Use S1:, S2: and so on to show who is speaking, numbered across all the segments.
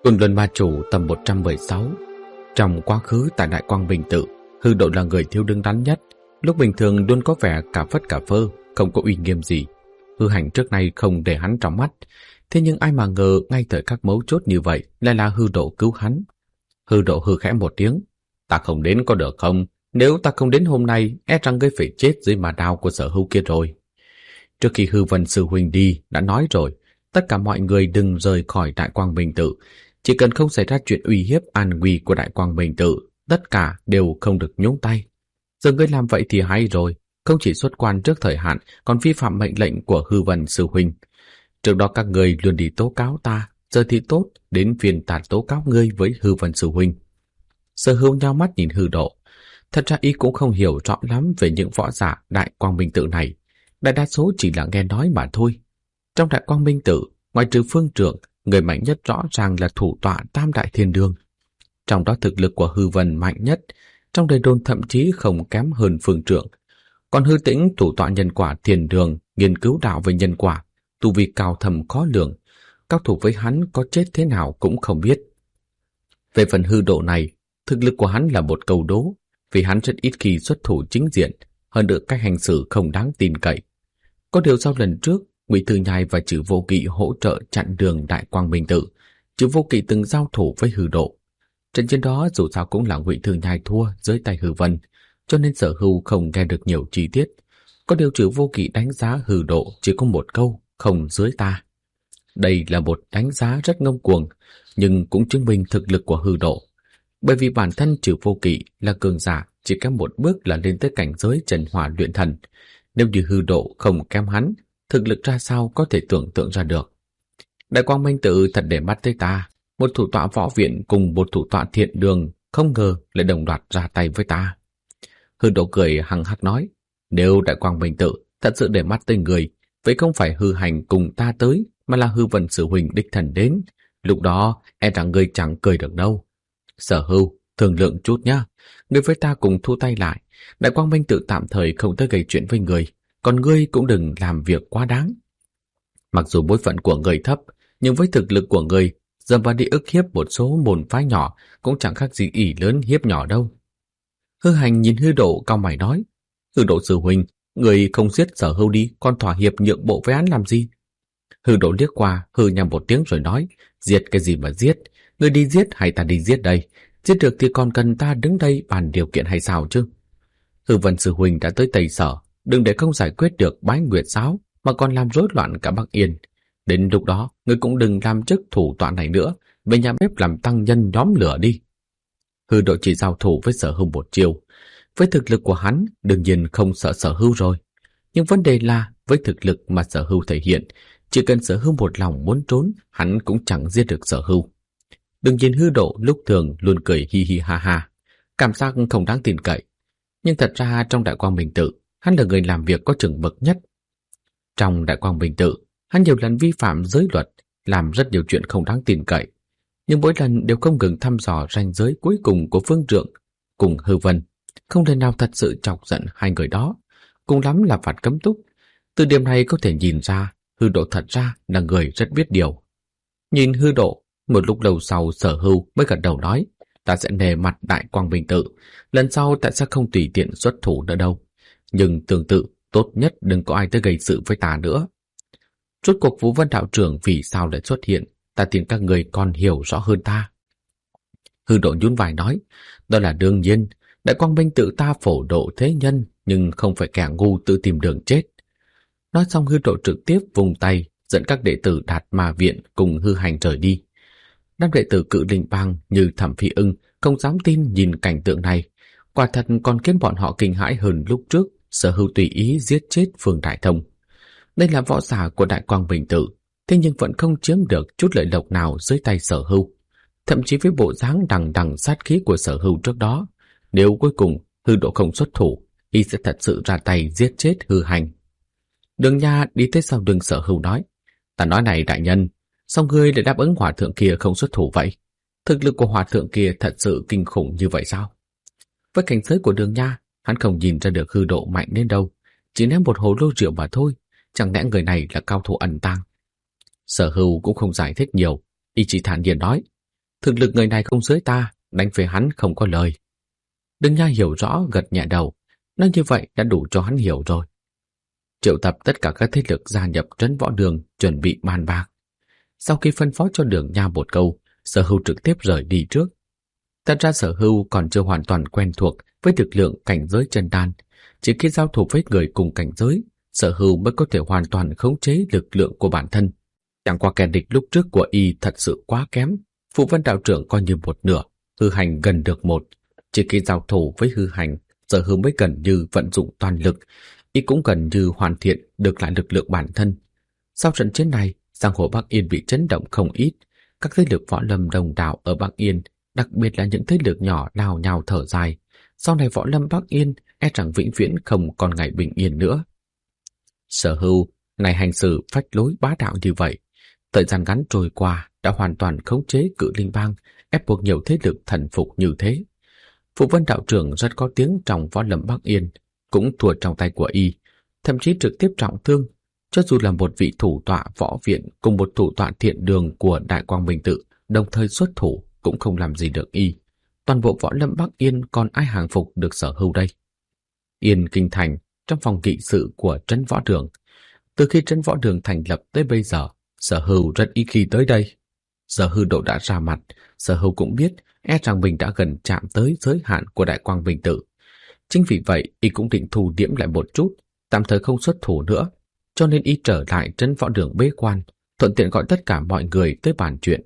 S1: Côn Luân Ma Chủ tầm 116. Trong quá khứ tại Đại Quang Bình Tự, Hư Độ là người thiếu đứng đắn nhất, lúc bình thường luôn có vẻ cả phất cả phơ, không có uy nghiêm gì. Hư Hành trước nay không để hắn trong mắt, thế nhưng ai mà ngờ ngay thời các mấu chốt như vậy lại là Hư Độ cứu hắn. Hư Độ hừ khẽ một tiếng, ta không đến có được không? Nếu ta không đến hôm nay, e rằng ngươi phải chết dưới mà đao của Sở Hưu kia rồi. Trước khi Hư Vân sư huynh đi đã nói rồi, tất cả mọi người đừng rời khỏi Đại Quang Bình Tự. Chỉ cần không xảy ra chuyện uy hiếp an nguy của Đại Quang Bình Tự, tất cả đều không được nhúng tay. Giờ ngươi làm vậy thì hay rồi, không chỉ xuất quan trước thời hạn, còn vi phạm mệnh lệnh của Hư Vân sư huynh. Trước đó các người luôn đi tố cáo ta, giờ thì tốt, đến phiên ta tố cáo ngươi với Hư Vân sư huynh. Sở Hưu nhao mắt nhìn Hư Độ. Thật ra y cũng không hiểu rõ lắm về những võ giả Đại Quang Minh Tự này, đại đa số chỉ là nghe nói mà thôi. Trong Đại Quang Minh Tự, ngoài trừ Phương Trượng, người mạnh nhất rõ ràng là thủ tọa Tam Đại Thiên Đương. Trong đó thực lực của Hư Vân mạnh nhất, trong đời đồn thậm chí không kém hơn Phương Trượng. Còn Hư Tĩnh, thủ tọa nhân quả Thiên Đường, nghiên cứu đạo về nhân quả, tu vi cao thầm khó lường, cao thủ với hắn có chết thế nào cũng không biết. Về phần Hư Độ này, thực lực của hắn là một câu đố, vì hắn rất ít khi xuất thủ chính diện, hơn nữa cách hành xử không đáng tin cậy. Có điều sau lần trước, Ngụy Thư Nhai và Trử Vô Kỵ hỗ trợ chặn đường Đại Quang Minh Tự, Trử Vô Kỵ từng giao thủ với Hư Độ. Trận chiến đó dù sao cũng là Ngụy Thư Nhai thua dưới tay Hư Vân, cho nên Sở Hưu không nghe được nhiều chi tiết. Có điều Trử Vô Kỵ đánh giá Hư Độ chỉ có một câu, không dưới ta. Đây là một đánh giá rất ngông cuồng, nhưng cũng chứng minh thực lực của Hư Độ. Bởi vì bản thân Trử Vô Kỵ là cường giả, chỉ kém một bước là lên tới cảnh giới Trần Hỏa luyện thần. Nếu như Hư Độ không kém hắn, thực lực ra sao có thể tưởng tượng ra được. Đại Quang Minh Tự thật để mắt tới ta, một thủ tọa võ viện cùng một thủ tọa thiện đường, không ngờ lại đồng loạt ra tay với ta. Hư Độ cười hằng hắc nói, nếu Đại Quang Minh Tự thật sự để mắt tới người, vậy không phải Hư Hành cùng ta tới, mà là Hư Vân sư huynh đích thần đến. Lúc đó e rằng ngươi chẳng cười được đâu. Sở Hưu, thương lượng chút nhá, ngươi với ta cùng thu tay lại. Đại Quang Minh Tự tạm thời không tới gây chuyện với người, còn ngươi cũng đừng làm việc quá đáng. Mặc dù bối phận của người thấp, nhưng với thực lực của người, dầm vào đi ức hiếp một số môn phái nhỏ cũng chẳng khác gì ỷ lớn hiếp nhỏ đâu. Hư Hành nhìn Hư Độ cau mày nói, Hư Độ sư huynh, người không giết Sở Hưu đi, còn thỏa hiệp nhượng bộ với hắn làm gì? Hư Độ liếc qua, hư nhằm một tiếng rồi nói, giết cái gì mà giết? Ngươi đi giết hay ta đi giết đây? Giết được thì còn cần ta đứng đây bàn điều kiện hay sao chứ? Hư Vân sư huynh đã tới Tây Sở, đừng để không giải quyết được Bái Nguyệt giáo mà còn làm rối loạn cả Bắc Yên. Đến lúc đó, ngươi cũng đừng làm chức thủ tọa này nữa, về nhà bếp làm tăng nhân nhóm lửa đi. Hư Độ chỉ giao thủ với Sở Hưu một chiều. Với thực lực của hắn, đương nhiên không sợ Sở Hưu rồi. Nhưng vấn đề là, với thực lực mà Sở Hưu thể hiện, chỉ cần Sở Hưu một lòng muốn trốn, hắn cũng chẳng giết được Sở Hưu. Đừng nhìn Hư Độ lúc thường luôn cười hi hi ha ha, cảm giác không đáng tin cậy. Nhưng thật ra trong Đại Quang Minh Tự, hắn là người làm việc có chừng mực nhất. Trong Đại Quang Minh Tự, hắn nhiều lần vi phạm giới luật, làm rất nhiều chuyện không đáng tin cậy. Nhưng mỗi lần đều không ngừng thăm dò ranh giới cuối cùng của Phương Trượng cùng Hư Vân, không thể nào thật sự chọc giận hai người đó, cùng lắm là phạt cấm túc. Từ điểm này có thể nhìn ra, Hư Độ thật ra là người rất biết điều. Nhìn Hư Độ, một lúc lâu sau Sở Hưu mới gật đầu nói, ta sẽ nề mặt Đại Quang Minh Tự, lần sau ta sẽ không tùy tiện xuất thủ nữa đâu. Nhưng tương tự, tốt nhất đừng có ai tới gây sự với ta nữa. Rốt cuộc Vũ Vân đạo trưởng vì sao lại xuất hiện, ta tin các người còn hiểu rõ hơn ta. Hư Độ nhún vai nói, đó là đương nhiên, Đại Quang Minh Tự ta phổ độ thế nhân, nhưng không phải kẻ ngu tự tìm đường chết. Nói xong Hư Độ trực tiếp vùng tay, dẫn các đệ tử Đạt Ma Viện cùng Hư Hành rời đi. Đám đệ tử Cự Linh Bang như Thẩm Phi Ưng không dám tin nhìn cảnh tượng này, quả thật còn khiến bọn họ kinh hãi hơn lúc trước Sở Hưu tùy ý giết chết Phương Đại Thông. Đây là võ giả của Đại Quang Bình Tự, thế nhưng vẫn không chiếm được chút lợi lộc nào dưới tay Sở Hưu. Thậm chí với bộ dáng đằng đằng sát khí của Sở Hưu trước đó, nếu cuối cùng Hư Độ không xuất thủ, y sẽ thật sự ra tay giết chết Hư Hành. Đường Nha đi tới sau lưng Sở Hưu nói, ta nói này đại nhân, sao ngươi lại đáp ứng hòa thượng kia không xuất thủ vậy? Thực lực của hòa thượng kia thật sự kinh khủng như vậy sao? Với cảnh giới của Đường Nha, hắn không nhìn ra được Hư Độ mạnh đến đâu, chỉ ném một hồ lô rượu mà thôi, chẳng lẽ người này là cao thủ ẩn tàng? Sở Hưu cũng không giải thích nhiều, y chỉ thản nhiên nói, Thực lực người này không dưới ta, đánh với hắn không có lời. Đừng Nha hiểu rõ gật nhẹ đầu, nói như vậy đã đủ cho hắn hiểu rồi. Triệu tập tất cả các thế lực gia nhập trấn võ đường chuẩn bị bàn bạc. Sau khi phân phó cho Đường Nha một câu, Sở Hưu trực tiếp rời đi trước. Thật ra Sở Hưu còn chưa hoàn toàn quen thuộc với lực lượng cảnh giới chân đan. Chỉ khi giao thủ với người cùng cảnh giới, Sở Hưu mới có thể hoàn toàn khống chế lực lượng của bản thân. Chẳng qua kẻ địch lúc trước của y thật sự quá kém. Phụ Vân đạo trưởng coi như một nửa, Hư Hành gần được một. Chỉ khi giao thủ với Hư Hành, Sở Hưu mới gần như vận dụng toàn lực. Y cũng gần như hoàn thiện được lại lực lượng bản thân. Sau trận chiến này, giang hồ Bắc Yên bị chấn động không ít. Các thế lực võ lâm đồng đảo ở Bắc Yên, đặc biệt là những thế lực nhỏ nào nhào thở dài. Sau này võ lâm Bắc Yên e rằng vĩnh viễn không còn ngày bình yên nữa. Sở Hưu này hành xử phách lối bá đạo như vậy, thời gian ngắn trôi qua đã hoàn toàn khống chế Cự Linh Bang, ép buộc nhiều thế lực thần phục như thế. Phụ Vân đạo trưởng rất có tiếng trong võ lâm Bắc Yên, cũng thua trong tay của y, thậm chí trực tiếp trọng thương. Cho dù là một vị thủ tọa võ viện cùng một thủ tọa thiện đường của Đại Quang Minh Tự đồng thời xuất thủ cũng không làm gì được y. Toàn bộ võ lâm Bắc Yên còn ai hàng phục được Sở Hưu đây? Yên Kinh Thành, trong phòng kỵ sự của trấn võ đường. Từ khi trấn võ đường thành lập tới bây giờ, Sở Hưu rất ít khi tới đây. Sở Hưu Độ đã ra mặt, Sở Hưu cũng biết e rằng mình đã gần chạm tới giới hạn của Đại Quang Minh Tự. Chính vì vậy, y cũng định thu điểm lại một chút, tạm thời không xuất thủ nữa. Cho nên y trở lại trấn võ đường bế quan, thuận tiện gọi tất cả mọi người tới bàn chuyện.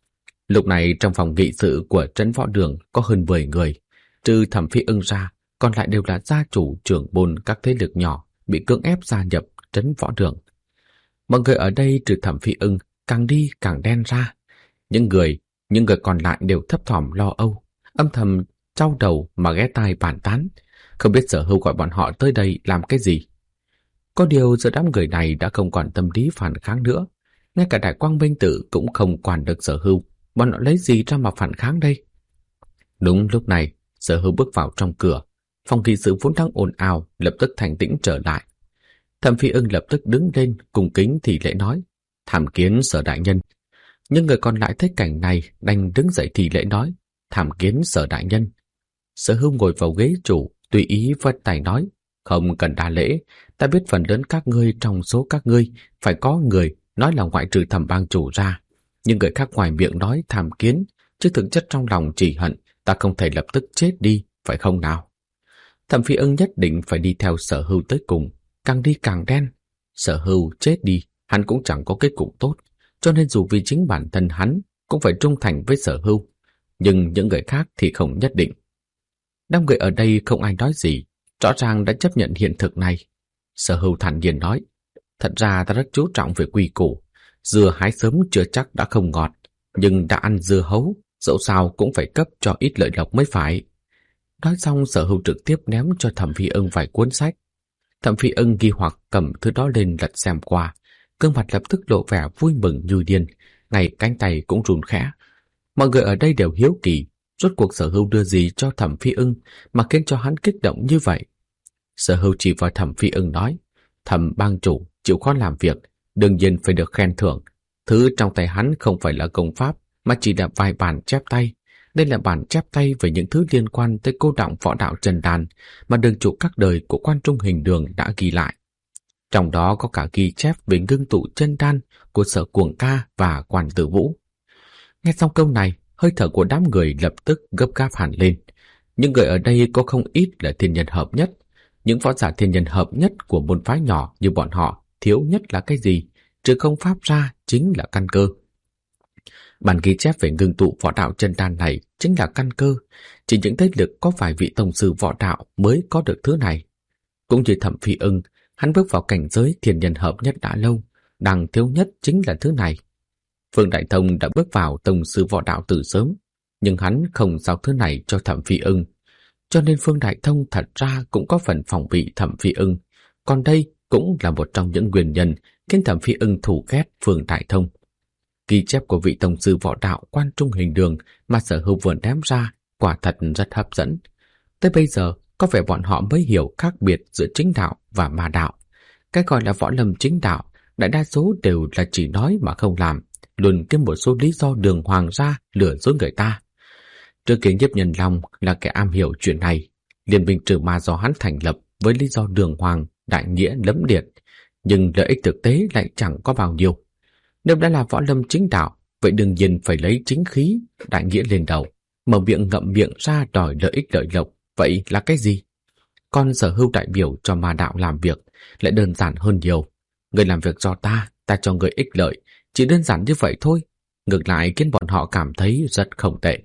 S1: Lúc này trong phòng nghị sự của trấn võ đường có hơn 10 người, trừ Thẩm Phi Ưng ra, còn lại đều là gia chủ trưởng môn các thế lực nhỏ bị cưỡng ép gia nhập trấn võ đường. Mọi người ở đây trừ Thẩm Phi Ưng càng đi càng đen ra. Những người còn lại đều thấp thỏm lo âu, âm thầm trao đầu mà ghé tai bàn tán, không biết Sở Hưu gọi bọn họ tới đây làm cái gì. Có điều giờ đám người này đã không còn tâm lý phản kháng nữa, ngay cả Đại Quang Minh Tự cũng không quản được Sở Hưu, bọn họ lấy gì ra mà phản kháng đây? Đúng lúc này, Sở Hưu bước vào trong cửa, phòng nghị sự vốn đang ồn ào lập tức thành tĩnh trở lại. Thẩm Phi Ưng lập tức đứng lên cung kính thì lễ nói: "Tham kiến Sở đại nhân." Nhưng người còn lại thấy cảnh này đành đứng dậy thì lễ nói: "Tham kiến Sở đại nhân." Sở Hưu ngồi vào ghế chủ, tùy ý vất tay nói: "Không cần đa lễ, ta biết phần lớn các ngươi trong số các ngươi phải có người nói là ngoại trừ Thẩm bang chủ ra, nhưng người khác ngoài miệng nói tham kiến, chứ thực chất trong lòng chỉ hận ta không thể lập tức chết đi, phải không nào?" Thẩm Phi Ưng nhất định phải đi theo Sở Hưu tới cùng, càng đi càng đen. Sở Hưu chết đi, hắn cũng chẳng có kết cục tốt, cho nên dù vì chính bản thân hắn cũng phải trung thành với Sở Hưu, nhưng những người khác thì không nhất định. Đám người ở đây không ai nói gì, rõ ràng đã chấp nhận hiện thực này. Sở Hưu thản nhiên nói: "Thật ra ta rất chú trọng về quy củ, dưa hái sớm chưa chắc đã không ngọt, nhưng đã ăn dưa hấu, dẫu sao cũng phải cấp cho ít lợi lộc mới phải." Nói xong, Sở Hưu trực tiếp ném cho Thẩm Phi Ưng vài cuốn sách. Thẩm Phi Ưng nghi hoặc cầm thứ đó lên lật xem qua, gương mặt lập tức lộ vẻ vui mừng như điên, ngay cánh tay cũng run khẽ. Mọi người ở đây đều hiếu kỳ, rốt cuộc Sở Hưu đưa gì cho Thẩm Phi Ưng mà khiến cho hắn kích động như vậy. Sở Hưu chỉ vào Thẩm Phi Ưng nói: "Thẩm bang chủ chịu khó làm việc, đương nhiên phải được khen thưởng. Thứ trong tay hắn không phải là công pháp, mà chỉ là vài bản chép tay. Đây là bản chép tay về những thứ liên quan tới cô đọng võ đạo Trần Đàn mà đường chủ các đời của Quan Trung Hình Đường đã ghi lại. Trong đó có cả ghi chép về ngưng tụ chân đan của Sở Cuồng Ca và Quan Tử Vũ." Nghe xong câu này, hơi thở của đám người lập tức gấp gáp hẳn lên. Những người ở đây có không ít là thiên nhân hợp nhất. Những võ giả thiên nhân hợp nhất của môn phái nhỏ như bọn họ thiếu nhất là cái gì? Trừ công pháp ra chính là căn cơ. Bản ghi chép về ngưng tụ võ đạo chân đan này chính là căn cơ. Chỉ những thế lực có vài vị tông sư võ đạo mới có được thứ này. Cũng như Thẩm Phi Ưng, hắn bước vào cảnh giới thiên nhân hợp nhất đã lâu, đang thiếu nhất chính là thứ này. Phương Đại Thông đã bước vào tông sư võ đạo từ sớm, nhưng hắn không giao thứ này cho Thẩm Phi Ưng. Cho nên Phương Đại Thông thật ra cũng có phần phòng bị Thẩm Phi Ưng. Còn đây cũng là một trong những nguyên nhân khiến Thẩm Phi Ưng thù ghét Phương Đại Thông. Ghi chép của vị tông sư võ đạo Quan Trung Hình Đường mà Sở Hưu vừa ném ra quả thật rất hấp dẫn. Tới bây giờ, có vẻ bọn họ mới hiểu khác biệt giữa chính đạo và ma đạo. Cái gọi là võ lâm chính đạo, đại đa số đều là chỉ nói mà không làm. luôn kiếm một số lý do đường hoàng ra lừa dối người ta. Trước kia Nhiếp Nhân Long là kẻ am hiểu chuyện này, liên minh trừ ma do hắn thành lập với lý do đường hoàng, đại nghĩa lẫm liệt, nhưng lợi ích thực tế lại chẳng có bao nhiêu. Nếu đã là võ lâm chính đạo, vậy đương nhiên phải lấy chính khí, đại nghĩa lên đầu, mở miệng ngậm miệng ra đòi lợi ích lợi lộc, vậy là cái gì? Còn Sở Hưu đại biểu cho ma đạo làm việc lại đơn giản hơn nhiều. Người làm việc cho ta, ta cho người ích lợi, chỉ đơn giản như vậy thôi. Ngược lại khiến bọn họ cảm thấy rất không tệ.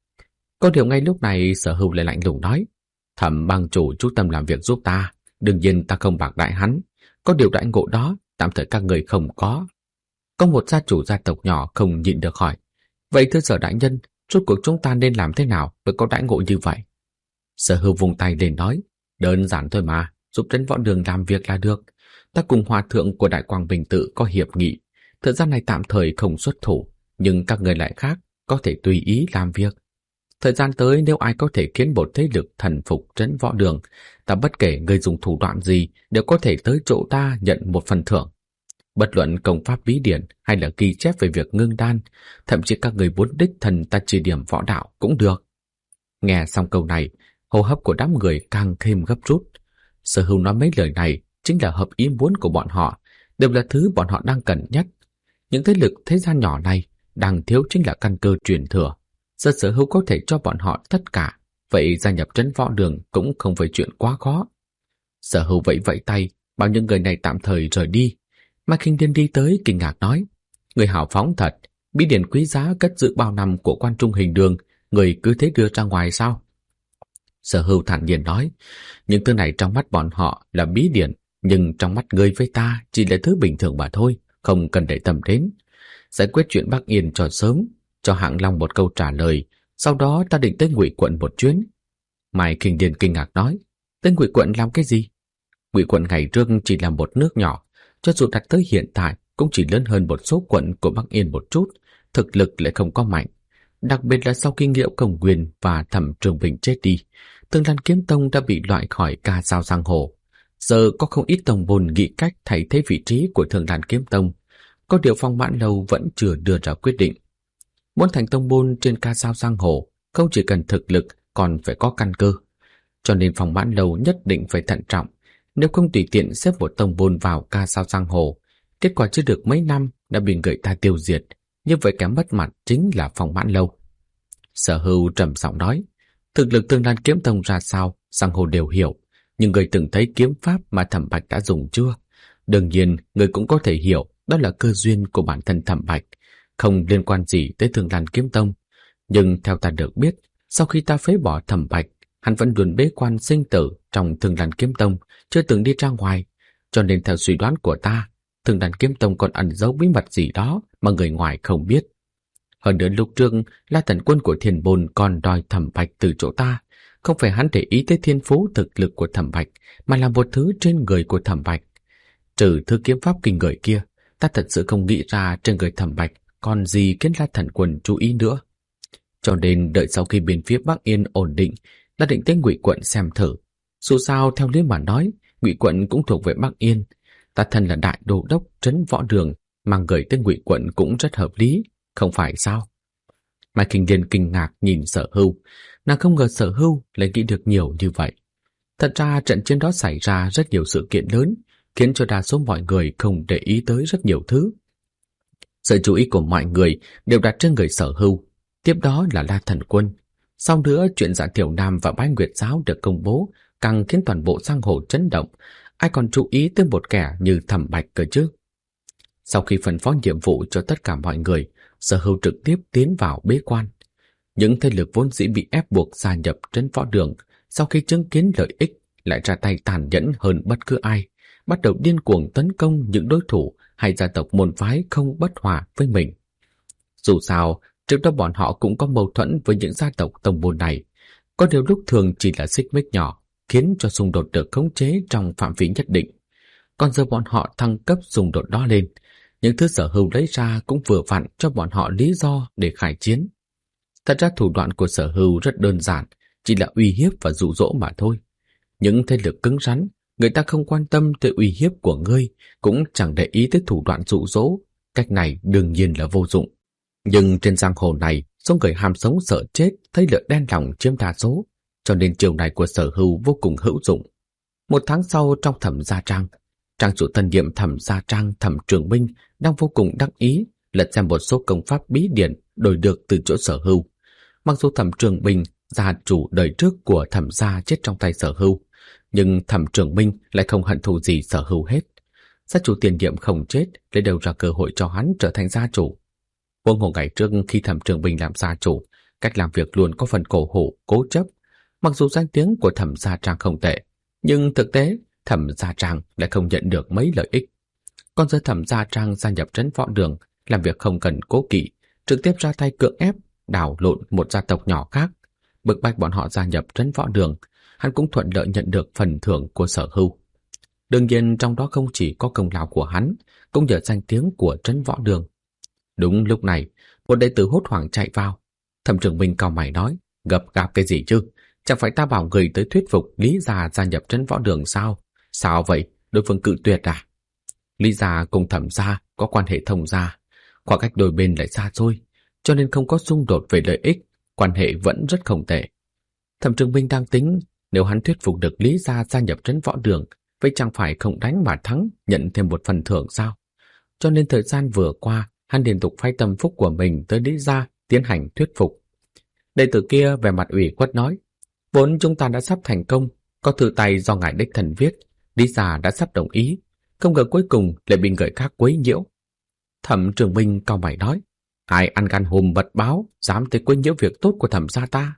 S1: Có điều ngay lúc này Sở Hưu lại lạnh lùng nói, Thẩm bang chủ chú tâm làm việc giúp ta, đương nhiên ta không bạc đãi hắn. Có điều đại ngộ đó, tạm thời các người không có. Có một gia chủ gia tộc nhỏ không nhịn được hỏi, vậy thưa Sở đại nhân, rốt cuộc chúng ta nên làm thế nào mới có đãi ngộ như vậy? Sở Hưu vùng tay lên nói, đơn giản thôi mà, giúp Trấn Võ Đường làm việc là được. Ta cùng hòa thượng của Đại Quang Bình Tự có hiệp nghị, thời gian này tạm thời không xuất thủ, nhưng các người lại khác, có thể tùy ý làm việc. Thời gian tới nếu ai có thể khiến một thế lực thần phục Trấn Võ Đường, ta bất kể người dùng thủ đoạn gì đều có thể tới chỗ ta nhận một phần thưởng. Bất luận công pháp bí điển hay là ghi chép về việc ngưng đan, thậm chí các người muốn đích thần ta chỉ điểm võ đạo cũng được. Nghe xong câu này, hô hấp của đám người càng thêm gấp rút. Sở Hưu nói mấy lời này chính là hợp ý muốn của bọn họ, đều là thứ bọn họ đang cần nhất. Những thế lực thế gian nhỏ này đang thiếu chính là căn cơ truyền thừa. Giờ Sở Hưu có thể cho bọn họ tất cả, vậy gia nhập Trấn Võ Đường cũng không phải chuyện quá khó. Sở Hưu vẫy vẫy tay, bảo những người này tạm thời rời đi. Mai Khinh Điên đi tới kinh ngạc nói, người hào phóng thật, bí điển quý giá cất giữ bao năm của Quan Trung Hình Đường, người cứ thế đưa ra ngoài sao? Sở Hưu thản nhiên nói, những thứ này trong mắt bọn họ là bí điển, nhưng trong mắt ngươi với ta chỉ là thứ bình thường mà thôi, không cần để tâm đến. Giải quyết chuyện Bắc Yên cho sớm, cho Hạng Long một câu trả lời, sau đó ta định tới Ngụy Quận một chuyến. Mai Khinh Điên kinh ngạc nói, tới Ngụy Quận làm cái gì? Ngụy Quận ngày trước chỉ là một nước nhỏ, cho dù đặt tới hiện tại cũng chỉ lớn hơn một số quận của Bắc Yên một chút, thực lực lại không có mạnh. Đặc biệt là sau khi Nghĩa Cổng Quyền và Thẩm Trường Bình chết đi, Tương Lan Kiếm Tông đã bị loại khỏi ca sao giang hồ. Giờ có không ít tông môn nghĩ cách thay thế vị trí của Tương Lan Kiếm Tông. Có điều Phong Mãn Lâu vẫn chưa đưa ra quyết định. Muốn thành tông môn trên ca sao giang hồ, không chỉ cần thực lực còn phải có căn cơ. Cho nên Phong Mãn Lâu nhất định phải thận trọng. Nếu không tùy tiện xếp một tông môn vào ca sao giang hồ, kết quả chưa được mấy năm đã bị người ta tiêu diệt. Như vậy kẻ mất mặt chính là Phong Mãn Lâu. Sở Hưu trầm giọng nói, thực lực Tương Lan Kiếm Tông ra sao, giang hồ đều hiểu, nhưng người từng thấy kiếm pháp mà Thẩm Bạch đã dùng chưa? Đương nhiên, người cũng có thể hiểu đó là cơ duyên của bản thân Thẩm Bạch, không liên quan gì tới Tương Lan Kiếm Tông. Nhưng theo ta được biết, sau khi ta phế bỏ Thẩm Bạch, hắn vẫn luôn bế quan sinh tử trong Tương Lan Kiếm Tông, chưa từng đi ra ngoài, cho nên theo suy đoán của ta, Tương Lan Kiếm Tông còn ẩn giấu bí mật gì đó mà người ngoài không biết. Hơn nữa lúc trước, La Thần Quân của Thiên Bồn còn đòi Thẩm Bạch từ chỗ ta, không phải hắn để ý tới thiên phú thực lực của Thẩm Bạch, mà là một thứ trên người của Thẩm Bạch. Trừ thứ kiếm pháp kinh người kia, ta thật sự không nghĩ ra trên người Thẩm Bạch còn gì khiến La Thần Quân chú ý nữa. Cho nên đợi sau khi bên phía Bắc Yên ổn định, ta định tới Ngụy Quận xem thử. Dù sao theo lý mà nói, Ngụy Quận cũng thuộc về Bắc Yên. Ta thân là đại đô đốc Trấn Võ Đường, mang người tới Ngụy Quận cũng rất hợp lý, không phải sao? Mai Khinh Điên kinh ngạc nhìn Sở Hưu, nàng không ngờ Sở Hưu lại nghĩ được nhiều như vậy. Thật ra trận chiến đó xảy ra rất nhiều sự kiện lớn, khiến cho đa số mọi người không để ý tới rất nhiều thứ. Sự chú ý của mọi người đều đặt trên người Sở Hưu, tiếp đó là La Thần Quân. Sau nữa chuyện Dạ Tiểu Nam và Bái Nguyệt Giáo được công bố càng khiến toàn bộ giang hồ chấn động, ai còn chú ý tới một kẻ như Thẩm Bạch cơ chứ? Sau khi phân phó nhiệm vụ cho tất cả mọi người, Sở Hưu trực tiếp tiến vào bế quan. Những thế lực vốn dĩ bị ép buộc gia nhập Trấn Võ Đường, sau khi chứng kiến lợi ích lại ra tay tàn nhẫn hơn bất cứ ai, bắt đầu điên cuồng tấn công những đối thủ hay gia tộc môn phái không bất hòa với mình. Dù sao, trước đó bọn họ cũng có mâu thuẫn với những gia tộc tông môn này, có điều lúc thường chỉ là xích mích nhỏ, khiến cho xung đột được khống chế trong phạm vi nhất định. Còn giờ bọn họ thăng cấp xung đột đó lên, những thứ Sở Hưu lấy ra cũng vừa vặn cho bọn họ lý do để khai chiến. Thật ra thủ đoạn của Sở Hưu rất đơn giản, chỉ là uy hiếp và dụ dỗ mà thôi. Những thế lực cứng rắn, người ta không quan tâm tới uy hiếp của ngươi, cũng chẳng để ý tới thủ đoạn dụ dỗ, cách này đương nhiên là vô dụng. Nhưng trên giang hồ này, số người ham sống sợ chết thấy lợi đen lòng chiếm đa số, cho nên chiều này của Sở Hưu vô cùng hữu dụng. 1 tháng sau, trong Thẩm gia trang, trang chủ tân nhiệm Thẩm gia trang Thẩm Trường Minh đang vô cùng đắc ý lật xem một số công pháp bí điển đổi được từ chỗ Sở Hưu. Mặc dù Thẩm Trường Minh, gia chủ đời trước của Thẩm gia chết trong tay Sở Hưu, nhưng Thẩm Trường Minh lại không hận thù gì Sở Hưu hết. Gia chủ tiền nhiệm không chết lấy đâu ra cơ hội cho hắn trở thành gia chủ. Huống hồ ngày trước khi Thẩm Trường Minh làm gia chủ, cách làm việc luôn có phần cổ hủ, cố chấp. Mặc dù danh tiếng của Thẩm gia trang không tệ, nhưng thực tế Thẩm gia trang lại không nhận được mấy lợi ích. Còn giờ Thẩm gia trang gia nhập trấn võ đường, làm việc không cần cố kỵ, trực tiếp ra tay cưỡng ép đảo lộn một gia tộc nhỏ khác, bức bách bọn họ gia nhập trấn võ đường, hắn cũng thuận lợi nhận được phần thưởng của Sở Hưu. Đương nhiên trong đó không chỉ có công lao của hắn, cũng nhờ danh tiếng của trấn võ đường. Đúng lúc này, một đệ tử hốt hoảng chạy vào. Thẩm Trường Minh cau mày nói, gấp gáp cái gì chứ? Chẳng phải ta bảo người tới thuyết phục Lý gia gia nhập trấn võ đường sao? Sao vậy? Đối phương cự tuyệt à? Lý gia cùng Thẩm gia có quan hệ thông gia, khoảng cách đôi bên lại xa xôi, cho nên không có xung đột về lợi ích, quan hệ vẫn rất không tệ. Thẩm Trường Minh đang tính, nếu hắn thuyết phục được Lý gia gia nhập trấn võ đường, vậy chẳng phải không đánh mà thắng, nhận thêm một phần thưởng sao? Cho nên thời gian vừa qua, hắn liên tục phái tâm phúc của mình tới Lý gia tiến hành thuyết phục. Đệ tử kia về mặt ủy khuất nói, vốn chúng ta đã sắp thành công, có thư tay do ngài đích thân viết, Lý gia đã sắp đồng ý, không ngờ cuối cùng lại bị người khác quấy nhiễu. Thẩm Trường Minh cau mày nói, ai ăn gan hùm mật báo, dám tới quấy nhiễu việc tốt của Thẩm gia ta?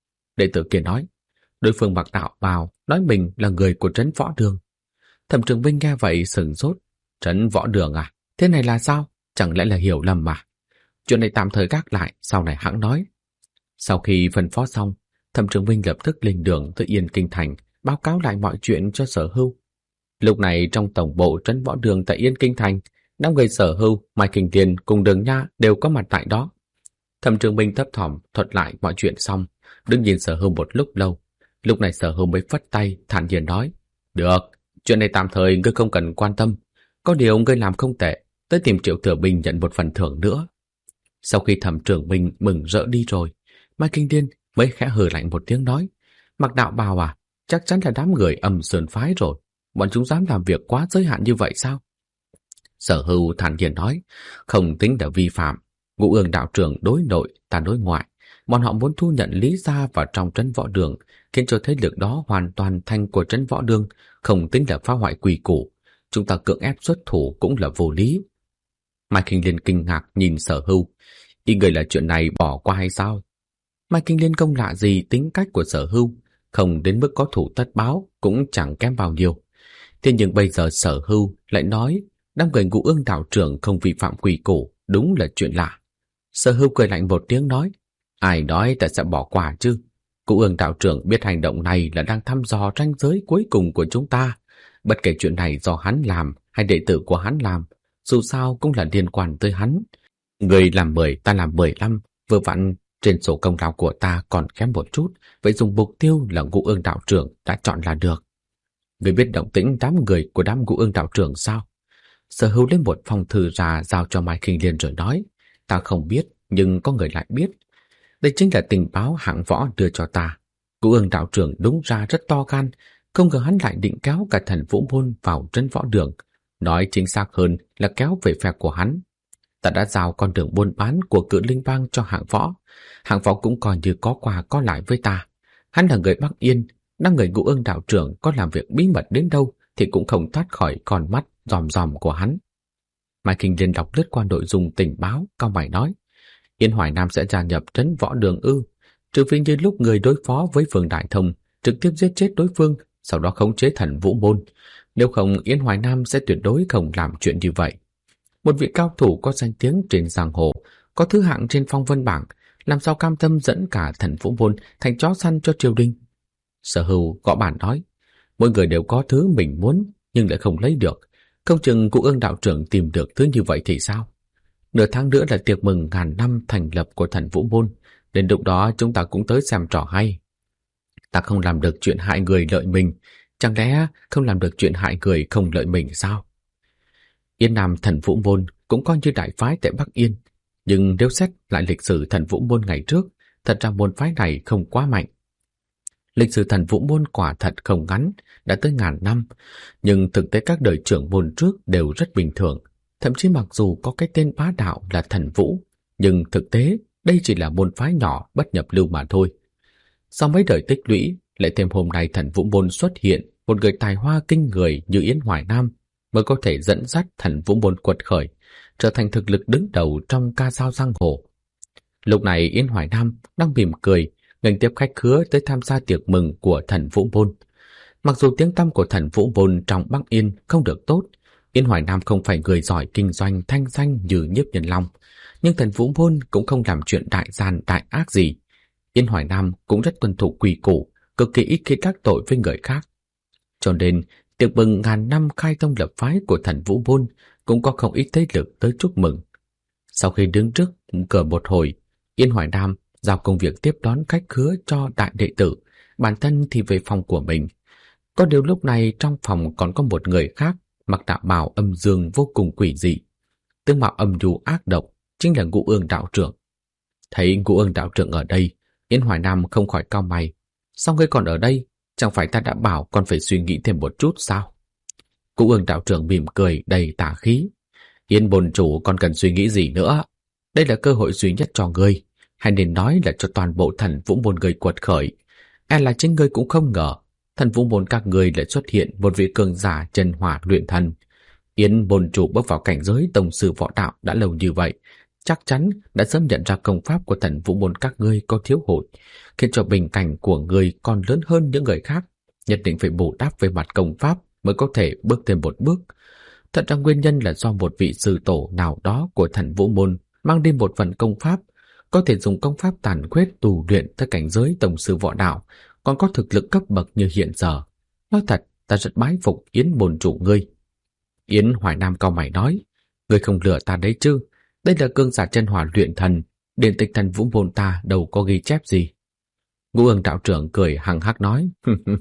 S1: Đệ tử kia nói, đối phương mặc đạo bào, nói mình là người của trấn võ đường. Thẩm Trường Minh nghe vậy sửng sốt, trấn võ đường à? Thế này là sao? Chẳng lẽ là hiểu lầm mà? Chuyện này tạm thời gác lại, sau này hãng nói. Sau khi phân phó xong, Thẩm Trường Minh lập tức lên đường tới Yên Kinh Thành, báo cáo lại mọi chuyện cho Sở Hưu. Lúc này trong tổng bộ trấn võ đường tại Yên Kinh Thành, đám người Sở Hưu, Mai Kinh Tiên cùng Đường Nha đều có mặt tại đó. Thẩm Trường Minh thấp thỏm thuật lại mọi chuyện xong, đứng nhìn Sở Hưu một lúc lâu. Lúc này Sở Hưu mới phất tay, thản nhiên nói, được, chuyện này tạm thời ngươi không cần quan tâm. Có điều ngươi làm không tệ, tới tìm Triệu Thừa Bình nhận một phần thưởng nữa. Sau khi Thẩm Trường Minh mừng rỡ đi rồi, Mai Kinh Tiên mới khẽ hừ lạnh một tiếng nói, mặc đạo bào à, chắc chắn là đám người Âm Sơn phái rồi. Bọn chúng dám làm việc quá giới hạn như vậy sao? Sở Hưu thản nhiên nói, không tính là vi phạm. Ngũ Ương đạo trưởng đối nội, ta đối ngoại. Bọn họ muốn thu nhận Lý gia vào trong trấn võ đường, khiến cho thế lực đó hoàn toàn thành của trấn võ đường, không tính là phá hoại quy củ. Chúng ta cưỡng ép xuất thủ cũng là vô lý. Mai Kinh Liên kinh ngạc nhìn Sở Hưu, ý người là chuyện này bỏ qua hay sao? Mai Kinh Liên không lạ gì tính cách của Sở Hưu, không đến mức có thủ tất báo, cũng chẳng kém bao nhiêu. Thế nhưng bây giờ Sở Hưu lại nói đám người Ngũ Ương đạo trưởng không vi phạm quy củ, đúng là chuyện lạ. Sở Hưu cười lạnh một tiếng nói, ai nói ta sẽ bỏ qua chứ? Ngũ Ương đạo trưởng biết hành động này là đang thăm dò ranh giới cuối cùng của chúng ta. Bất kể chuyện này do hắn làm hay đệ tử của hắn làm, dù sao cũng là liên quan tới hắn. Người làm 10, ta làm 15, vừa vặn trên sổ công lao của ta còn kém một chút, vậy dùng mục tiêu là Ngũ Ương đạo trưởng đã chọn là được. Người biết động tĩnh đám người của đám Ngũ Ương đạo trưởng sao? Sở Hưu lấy một phong thư ra giao cho Mai Kinh Liên rồi nói, ta không biết, nhưng có người lại biết. Đây chính là tình báo hạng võ đưa cho ta. Ngũ Ương đạo trưởng đúng ra rất to gan, không ngờ hắn lại định kéo cả Thần Vũ Môn vào trấn võ đường. Nói chính xác hơn là kéo về phe của hắn. Ta đã giao con đường buôn bán của Cự Linh Bang cho hạng võ. Hạng võ cũng coi như có quà có lại với ta. Hắn là người Bắc Yên, đám người Ngũ Ương đạo trưởng có làm việc bí mật đến đâu thì cũng không thoát khỏi con mắt dòm dòm của hắn. Mai Kinh Liên đọc lướt qua nội dung tình báo, cau mày nói, Yên Hoài Nam sẽ gia nhập trấn võ đường ư? Trừ phi như lúc người đối phó với Phương Đại Thông, trực tiếp giết chết đối phương, sau đó khống chế Thần Vũ Môn. Nếu không, Yên Hoài Nam sẽ tuyệt đối không làm chuyện như vậy. Một vị cao thủ có danh tiếng trên giang hồ, có thứ hạng trên phong vân bảng, làm sao cam tâm dẫn cả Thần Vũ Môn thành chó săn cho triều đình? Sở Hưu gõ bàn nói, mỗi người đều có thứ mình muốn nhưng lại không lấy được, không chừng Ngũ Ương đạo trưởng tìm được thứ như vậy thì sao? Nửa tháng nữa là tiệc mừng ngàn năm thành lập của Thần Vũ Môn, đến lúc đó chúng ta cũng tới xem trò hay. Ta không làm được chuyện hại người lợi mình, chẳng lẽ không làm được chuyện hại người không lợi mình sao? Yên Nam Thần Vũ Môn cũng coi như đại phái tại Bắc Yên, nhưng nếu xét lại lịch sử Thần Vũ Môn ngày trước, thật ra môn phái này không quá mạnh. Lịch sử Thần Vũ Môn quả thật không ngắn, đã tới ngàn năm, nhưng thực tế các đời trưởng môn trước đều rất bình thường. Thậm chí mặc dù có cái tên bá đạo là Thần Vũ, nhưng thực tế đây chỉ là môn phái nhỏ bất nhập lưu mà thôi. Sau mấy đời tích lũy, lại thêm hôm nay Thần Vũ Môn xuất hiện một người tài hoa kinh người như Yến Hoài Nam, mới có thể dẫn dắt Thần Vũ Môn quật khởi, trở thành thực lực đứng đầu trong ca dao giang hồ. Lúc này Yến Hoài Nam đang mỉm cười, nghênh tiếp khách khứa tới tham gia tiệc mừng của Thần Vũ Môn. Mặc dù tiếng tăm của Thần Vũ Môn trong Bắc Yên không được tốt, Yến Hoài Nam không phải người giỏi kinh doanh thanh danh như Nhiếp Nhân Long, nhưng Thần Vũ Môn cũng không làm chuyện đại gian đại ác gì. Yến Hoài Nam cũng rất tuân thủ quy củ, cực kỳ ít khi đắc tội với người khác. Cho nên, tiệc mừng ngàn năm khai tông lập phái của Thần Vũ Môn cũng có không ít thế lực tới chúc mừng. Sau khi đứng trước cửa một hồi, Yến Hoài Nam giao công việc tiếp đón khách khứa cho đại đệ tử, bản thân thì về phòng của mình. Có điều lúc này trong phòng còn có một người khác mặc đạo bào âm dương vô cùng quỷ dị. Tướng mạo âm nhu ác độc chính là Ngũ Ương đạo trưởng. Thấy Ngũ Ương đạo trưởng ở đây, Yến Hoài Nam không khỏi cau mày. Sao ngươi còn ở đây? Chẳng phải ta đã bảo con phải suy nghĩ thêm một chút sao? Ngũ Ương đạo trưởng mỉm cười đầy tà khí. Yến bồn chủ còn cần suy nghĩ gì nữa? Đây là cơ hội duy nhất cho ngươi, hay nên nói là cho toàn bộ Thần Vũ Môn ngươi quật khởi. E là chính ngươi cũng không ngờ, Thần Vũ Môn các ngươi lại xuất hiện một vị cường giả chân hỏa luyện thần. Yến bồn chủ bước vào cảnh giới tông sư võ đạo đã lâu như vậy, chắc chắn đã sớm nhận ra công pháp của Thần Vũ Môn các ngươi có thiếu hụt, khiến cho bình cảnh của ngươi còn lớn hơn những người khác, nhất định phải bù đắp về mặt công pháp mới có thể bước thêm một bước. Thật ra nguyên nhân là do một vị sư tổ nào đó của Thần Vũ Môn mang đi một phần công pháp, có thể dùng công pháp tàn khuyết tu luyện tới cảnh giới tông sư võ đạo, còn có thực lực cấp bậc như hiện giờ. Nói thật, ta rất bái phục Yến bồn chủ ngươi. Yến Hoài Nam cau mày nói, ngươi không lừa ta đấy chứ? Đây là cương giả chân hỏa luyện thần, điển tịch Thần Vũ Môn ta đâu có ghi chép gì. Ngũ Ương đạo trưởng cười hằng hắc nói,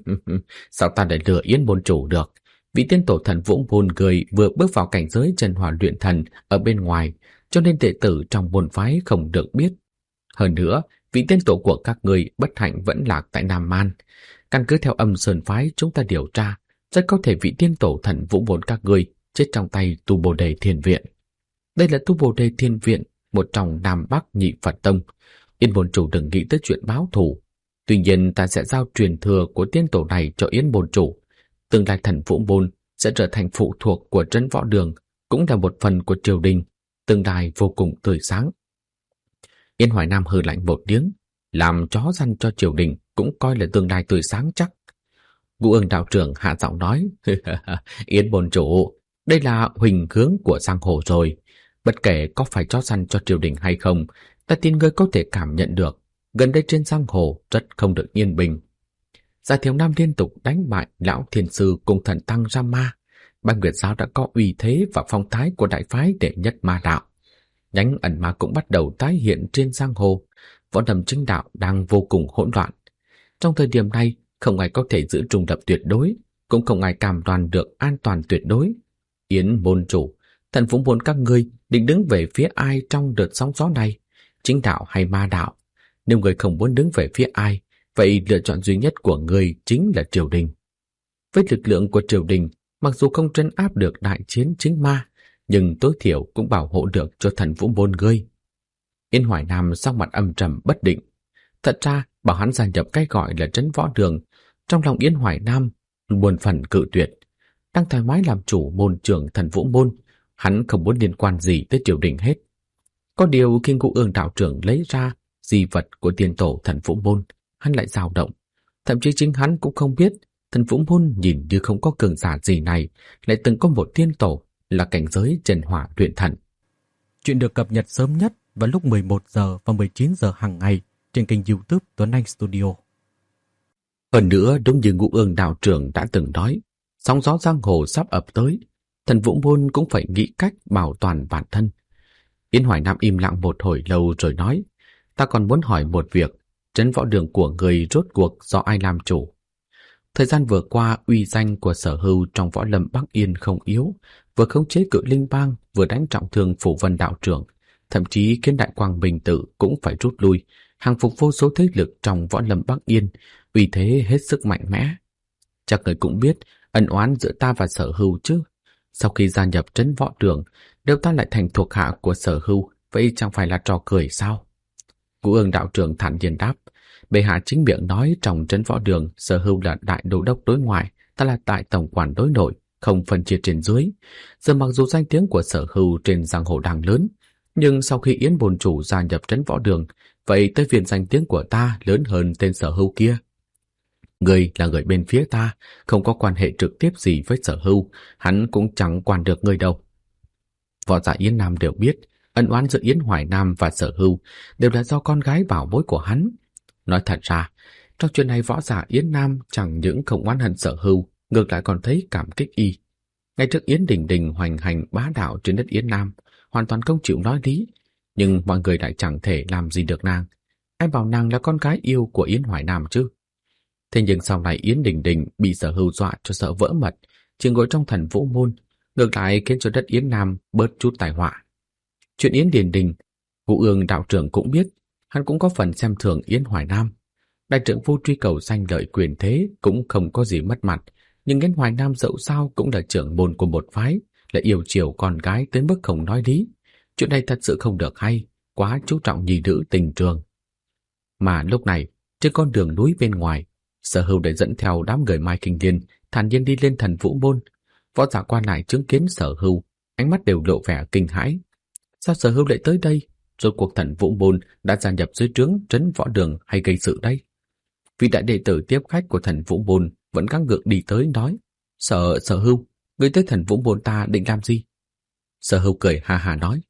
S1: sao ta lại lừa Yến bồn chủ được? Vị tiên tổ Thần Vũ Môn người vừa bước vào cảnh giới chân hỏa luyện thần ở bên ngoài, cho nên đệ tử trong môn phái không được biết. Hơn nữa, vị tiên tổ của các người bất hạnh vẫn lạc tại Nam Man. Căn cứ theo Âm Sơn phái chúng ta điều tra, rất có thể vị tiên tổ Thần Vũ Môn các người chết trong tay Tu Bồ Đề Thiên Viện. Đây là Tu Bồ Đề Thiên Viện, một trong Nam Bắc nhị Phật tông. Yến bồn chủ đừng nghĩ tới chuyện báo thù. Tuy nhiên ta sẽ giao truyền thừa của tiên tổ này cho Yến bồn chủ. Tương lai Thần Vũ Môn sẽ trở thành phụ thuộc của Trấn Võ Đường, cũng là một phần của triều đình, tương lai vô cùng tươi sáng. Yến Hoài Nam hừ lạnh một tiếng, làm chó săn cho triều đình cũng coi là tương lai tươi sáng chắc. Ngũ Ương đạo trưởng hạ giọng nói, Yến bồn chủ, đây là huỳnh hướng của giang hồ rồi. Bất kể có phải chó săn cho triều đình hay không, ta tin ngươi có thể cảm nhận được, gần đây trên giang hồ rất không được yên bình. Gia Thiếu Nam liên tục đánh bại Lão Thiên Sư cùng Thần Tăng Rama. Băng Nguyệt Giáo đã có uy thế và phong thái của đại phái đệ nhất ma đạo. Nhánh ẩn ma cũng bắt đầu tái hiện trên giang hồ. Võ lâm chính đạo đang vô cùng hỗn loạn. Trong thời điểm này, không ai có thể giữ trung lập tuyệt đối, cũng không ai cam đoan được an toàn tuyệt đối. Yến môn chủ, Thần Vũ Môn các ngươi định đứng về phía ai trong đợt sóng gió này, chính đạo hay ma đạo? Nếu người không muốn đứng về phía ai, vậy lựa chọn duy nhất của người chính là triều đình. Với lực lượng của triều đình, mặc dù không trấn áp được đại chiến chính ma, nhưng tối thiểu cũng bảo hộ được cho Thần Vũ Môn ngươi. Yến Hoài Nam sắc mặt âm trầm bất định. Thật ra, bảo hắn gia nhập cái gọi là Trấn Võ Đường, trong lòng Yến Hoài Nam buồn phần cự tuyệt. Đang thoải mái làm chủ môn trưởng Thần Vũ Môn, hắn không muốn liên quan gì tới triều đình hết. Có điều khi Ngũ Ương đạo trưởng lấy ra di vật của tiên tổ Thần Vũ Môn, hắn lại dao động. Thậm chí chính hắn cũng không biết Thần Vũ Môn nhìn như không có cường giả gì này lại từng có một tiên tổ là cảnh giới chân hỏa luyện thần. Chuyện được cập nhật sớm nhất vào lúc 11 giờ và 19 giờ hàng ngày trên kênh YouTube Tuấn Anh Studio. Hơn nữa, đúng như Ngũ Ương đạo trưởng đã từng nói, sóng gió giang hồ sắp ập tới, Thần Vũ Môn cũng phải nghĩ cách bảo toàn bản thân. Yến Hoài Nam im lặng một hồi lâu rồi nói, ta còn muốn hỏi một việc, Trấn Võ Đường của người rốt cuộc do ai làm chủ? Thời gian vừa qua, uy danh của Sở Hưu trong võ lâm Bắc Yên không yếu, vừa khống chế Cự Linh Bang, vừa đánh trọng thương Phủ Vân đạo trưởng, thậm chí khiến Đại Quang Bình Tự cũng phải rút lui, hàng phục vô số thế lực trong võ lâm Bắc Yên, uy thế hết sức mạnh mẽ. Chắc người cũng biết ân oán giữa ta và Sở Hưu chứ. Sau khi gia nhập trấn võ đường, nếu ta lại thành thuộc hạ của Sở Hưu, vậy chẳng phải là trò cười sao? Ngũ Ương đạo trưởng thản nhiên đáp, bệ hạ chính miệng nói trong trấn võ đường, Sở Hưu là đại đô đốc đối ngoại, ta là đại tổng quản đối nội, không phân chia trên dưới. Giờ mặc dù danh tiếng của Sở Hưu trên giang hồ đang lớn, nhưng sau khi Yến Bồn Chủ gia nhập trấn võ đường, vậy tới phiên danh tiếng của ta lớn hơn tên Sở Hưu kia. Người là người bên phía ta, không có quan hệ trực tiếp gì với Sở Hưu, hắn cũng chẳng quản được người đâu. Võ giả Yến Nam đều biết, ân oán giữa Yến Hoài Nam và Sở Hưu đều là do con gái bảo bối của hắn. Nói thật ra, trong chuyện này võ giả Yến Nam chẳng những không oán hận Sở Hưu, ngược lại còn thấy cảm kích y. Ngay trước Yến Đình Đình hoành hành bá đạo trên đất Yến Nam, hoàn toàn không chịu nói lý, nhưng mọi người lại chẳng thể làm gì được nàng. Ai bảo nàng là con gái yêu của Yến Hoài Nam chứ? Thế nhưng sau này Yến Đình Đình bị Sở Hưu dọa cho sợ vỡ mật, chỉ ngồi trong Thần Vũ môn, ngược lại khiến cho đất Yến Nam bớt chút tai họa. Chuyện Yến Đình Đình, Ngũ Ương đạo trưởng cũng biết, hắn cũng có phần xem thường Yến Hoài Nam. Đại trưởng phu truy cầu danh lợi quyền thế cũng không có gì mất mặt, nhưng Yến Hoài Nam dẫu sao cũng là trưởng môn của một phái, lại yêu chiều con gái tới mức không nói lý. Chuyện này thật sự không được hay, quá chú trọng nhi nữ tình trường. Mà lúc này, trên con đường núi bên ngoài, Sở Hưu đã dẫn theo đám người Mai Kinh Liên thản nhiên đi lên Thần Vũ môn. Võ giả quan lại chứng kiến Sở Hưu, ánh mắt đều lộ vẻ kinh hãi. Sao Sở Hưu lại tới đây? Rốt cuộc Thần Vũ môn đã gia nhập dưới trướng trấn võ đường hay gây sự đây? Vị đại đệ tử tiếp khách của Thần Vũ môn vẫn gắng gượng đi tới nói: Sở Hưu, người tới Thần Vũ môn ta định làm gì? Sở Hưu cười ha ha nói: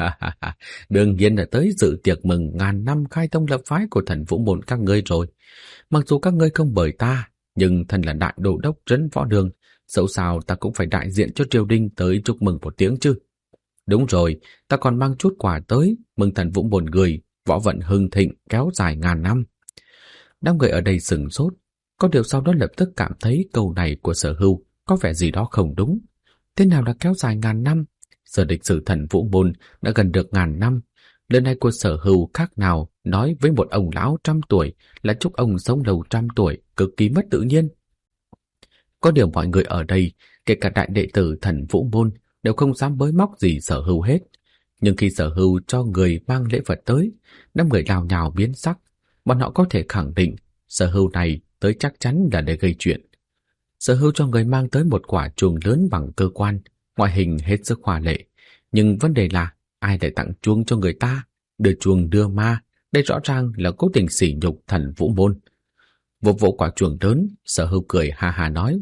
S1: đương nhiên là tới dự tiệc mừng ngàn năm khai tông lập phái của Thần Vũ môn các ngươi rồi. Mặc dù các ngươi không mời ta, nhưng thân là đại đô đốc trấn võ đường, dẫu sao ta cũng phải đại diện cho triều đình tới chúc mừng một tiếng chứ. Đúng rồi, ta còn mang chút quà tới, mừng Thần Vũ môn người, võ vận hưng thịnh kéo dài ngàn năm. Đám người ở đây sửng sốt, có điều sau đó lập tức cảm thấy câu này của Sở Hưu có vẻ gì đó không đúng. Thế nào là kéo dài ngàn năm? Giờ lịch sử Thần Vũ môn đã gần được ngàn năm. Lần này của Sở Hưu khác nào nói với một ông lão 100 tuổi là chúc ông sống lâu 100 tuổi, cực kỳ mất tự nhiên. Có điều mọi người ở đây, kể cả đại đệ tử Thần Vũ môn, đều không dám bới móc gì Sở Hưu hết. Nhưng khi Sở Hưu cho người mang lễ vật tới, đám người nhào nhào biến sắc. Bọn họ có thể khẳng định Sở Hưu này tới chắc chắn là để gây chuyện. Sở Hưu cho người mang tới một quả chuông lớn bằng cơ quan, ngoại hình hết sức hoa lệ. Nhưng vấn đề là ai lại tặng chuông cho người ta? Đưa chuông đưa ma, đây rõ ràng là cố tình sỉ nhục Thần Vũ môn. Vỗ vỗ quả chuông lớn, Sở Hưu cười ha ha nói: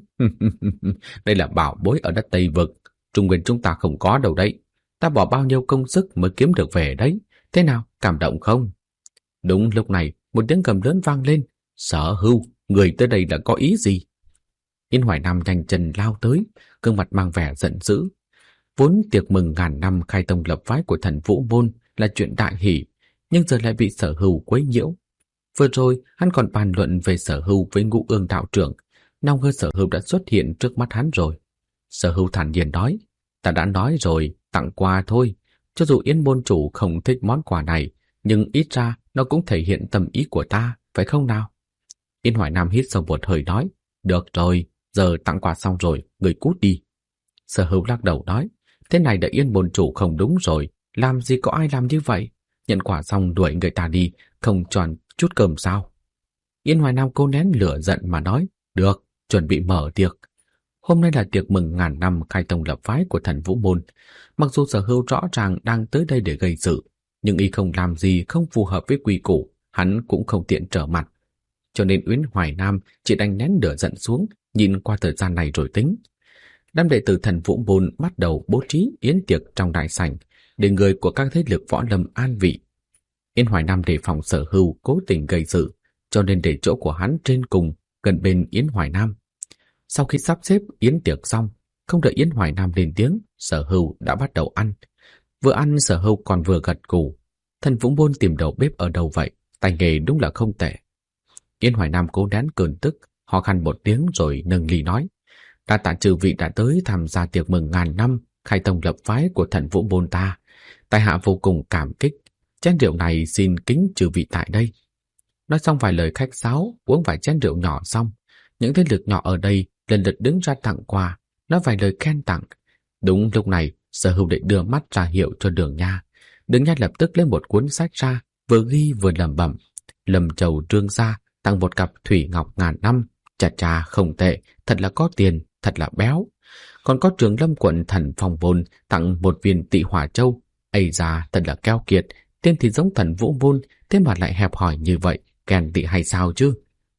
S1: đây là bảo bối ở đất Tây Vực, Trung Nguyên chúng ta không có đâu đấy. Ta bỏ bao nhiêu công sức mới kiếm được về đấy. Thế nào, cảm động không? Đúng lúc này, một tiếng gầm lớn vang lên: Sở Hưu, người tới đây là có ý gì? Yến Hoài Nam nhanh chân lao tới, gương mặt mang vẻ giận dữ. Vốn tiệc mừng ngàn năm khai tông lập phái của Thần Vũ môn là chuyện đại hỷ, nhưng giờ lại bị Sở Hưu quấy nhiễu. Vừa rồi hắn còn bàn luận về Sở Hưu với Ngũ Ương đạo trưởng, nào ngờ Sở Hưu đã xuất hiện trước mắt hắn rồi. Sở Hưu thản nhiên nói: ta đã nói rồi, tặng quà thôi. Cho dù Yến môn chủ không thích món quà này, nhưng ít ra nó cũng thể hiện tâm ý của ta, phải không nào? Yến Hoài Nam hít sâu một hơi nói: được rồi, giờ tặng quà xong rồi, người cút đi. Sở Hưu lắc đầu nói: thế này đã Yến môn chủ không đúng rồi, làm gì có ai làm như vậy? Nhận quà xong đuổi người ta đi, không tròn chút cơm sao? Yến Hoài Nam cố nén lửa giận mà nói: được, chuẩn bị mở tiệc. Hôm nay là tiệc mừng ngàn năm khai tông lập phái của Thần Vũ môn. Mặc dù Sở Hưu rõ ràng đang tới đây để gây sự, nhưng y không làm gì không phù hợp với quy củ, hắn cũng không tiện trở mặt. Cho nên Yến Hoài Nam chỉ đành nén lửa giận xuống, nhìn qua thời gian này rồi tính. Đám đệ tử Thần Vũ môn bắt đầu bố trí yến tiệc trong đại sảnh để người của các thế lực võ lâm an vị. Yến Hoài Nam đề phòng Sở Hưu cố tình gây sự, cho nên để chỗ của hắn trên cùng, gần bên Yến Hoài Nam. Sau khi sắp xếp yến tiệc xong, không đợi Yến Hoài Nam lên tiếng, Sở Hưu đã bắt đầu ăn. Vừa ăn Sở Hưu còn vừa gật gù. Thần Vũ môn tìm đầu bếp ở đâu vậy? Tay nghề đúng là không tệ. Yến Hoài Nam cố nén cơn tức, ho khan một tiếng rồi nâng ly nói: đã tạ trừ vị đã tới tham gia tiệc mừng ngàn năm, khai tông lập phái của Thần Vũ Môn ta. Tại hạ vô cùng cảm kích, chén rượu này xin kính trừ vị tại đây. Nói xong vài lời khách sáo, uống vài chén rượu nhỏ xong, những thế lực nhỏ ở đây lần lượt đứng ra tặng quà, nói vài lời khen tặng. Đúng lúc này, Sở Hữu Đệ đưa mắt ra hiệu cho Đường Nha. Đường Nha lập tức lấy một cuốn sách ra, vừa ghi vừa lẩm bẩm: Lâm Châu Trương gia tặng một cặp thủy ngọc ngàn năm, chà chà không tệ, thật là có tiền, thật là béo. Còn có Trường Lâm quận Thần Phong Môn tặng một viên Tị Hỏa Châu, ây da thật là keo kiệt, tên thì giống Thần Vũ Môn, thế mà lại hẹp hòi như vậy, ghen tị hay sao chứ?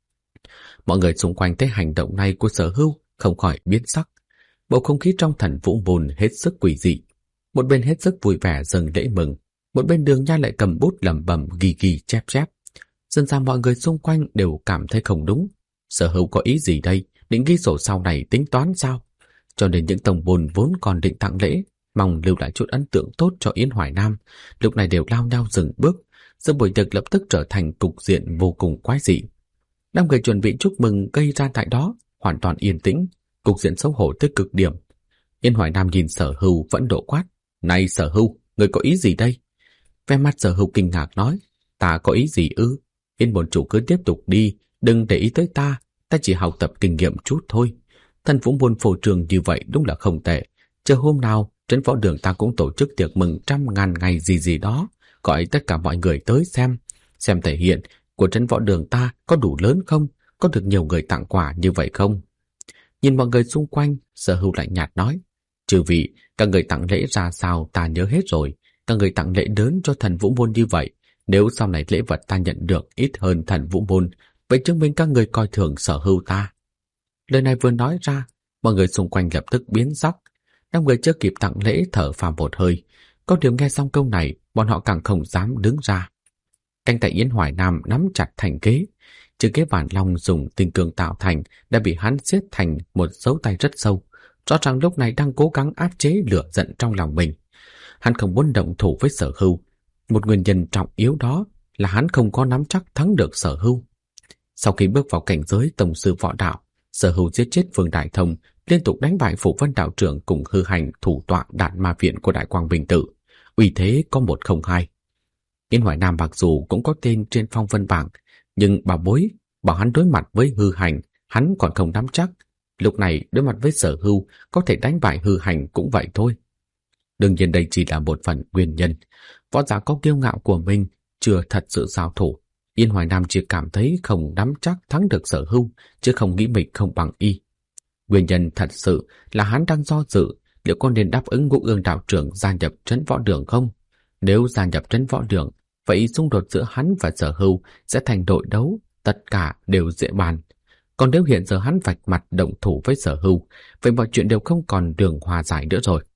S1: Mọi người xung quanh thấy hành động này của Sở Hưu không khỏi biến sắc. Bầu không khí trong Thần Vũ Môn hết sức quỷ dị. Một bên hết sức vui vẻ dâng lễ mừng, một bên Đường Nha lại cầm bút lẩm bẩm ghi ghi chép chép. Dần ra mọi người xung quanh đều cảm thấy không đúng. Sở Hưu có ý gì đây? Định ghi sổ sau này tính toán sao? Cho nên những tông môn vốn còn định tặng lễ, mong lưu lại chút ấn tượng tốt cho Yến Hoài Nam, lúc này đều lao nhau dừng bước. Giữa buổi tiệc lập tức trở thành cục diện vô cùng quái dị. Đám người chuẩn bị chúc mừng gây ra tại đó hoàn toàn yên tĩnh, cục diện xấu hổ tới cực điểm. Yến Hoài Nam nhìn Sở Hưu vẫn độ quát: Này Sở Hưu, người có ý gì đây? Vẻ mặt Sở Hưu kinh ngạc nói: Ta có ý gì ư? Yến môn chủ cứ tiếp tục đi, đừng để ý tới ta, ta chỉ học tập kinh nghiệm chút thôi. Thần Vũ Môn phổ trường như vậy đúng là không tệ. Chờ hôm nào trấn võ đường ta cũng tổ chức tiệc mừng 100.000 ngày gì gì đó, gọi tất cả mọi người tới xem thể hiện của trấn võ đường ta có đủ lớn không, có được nhiều người tặng quà như vậy không. Nhìn mọi người xung quanh, Sở Hưu lạnh nhạt nói: Chư vị, các người tặng lễ ra sao ta nhớ hết rồi. Các người tặng lễ lớn cho Thần Vũ Môn như vậy, nếu sau này lễ vật ta nhận được ít hơn Thần Vũ Môn, vậy chứng minh các người coi thường Sở Hưu ta. Lời này vừa nói ra, mọi người xung quanh lập tức biến sắc. Đám người chưa kịp tặng lễ thở phào một hơi, có điều nghe xong câu này, bọn họ càng không dám đứng ra. Cánh tay Yến Hoài Nam nắm chặt thành ghế, chiếc ghế bản long dùng tinh cương tạo thành đã bị hắn siết thành một dấu tay rất sâu. Rõ ràng lúc này đang cố gắng áp chế lửa giận trong lòng mình. Hắn không muốn động thủ với Sở Hưu. Một nguyên nhân trọng yếu đó là hắn không có nắm chắc thắng được Sở Hưu. Sau khi bước vào cảnh giới tổng sư võ đạo, Sở Hưu giết chết Vương Đại Thông, liên tục đánh bại Phủ Vân đạo trưởng cùng hư hành thủ tọa Đạn Ma viện của Đại Quang Bình Tự, uy thế có 1-0-2. Yến Hoài Nam mặc dù cũng có tên trên phong vân bảng, nhưng bảo bối bảo hắn đối mặt với hư hành, hắn còn không nắm chắc. Lúc này đối mặt với Sở Hưu, có thể đánh bại hư hành cũng vậy thôi. Đương nhiên đây chỉ là một phần nguyên nhân. Võ giả có kiêu ngạo của mình, chưa thật sự giao thủ. Yến Hoài Nam chỉ cảm thấy không nắm chắc thắng được Sở Hưu, chứ không nghĩ mình không bằng y. Nguyên nhân thật sự là hắn đang do dự liệu có nên đáp ứng Ngũ Ương đạo trưởng gia nhập trấn võ đường không. Nếu gia nhập trấn võ đường, vậy xung đột giữa hắn và Sở Hưu sẽ thành đội đấu, tất cả đều dễ bàn. Còn nếu hiện giờ hắn vạch mặt động thủ với Sở Hưu, vậy mọi chuyện đều không còn đường hòa giải nữa rồi.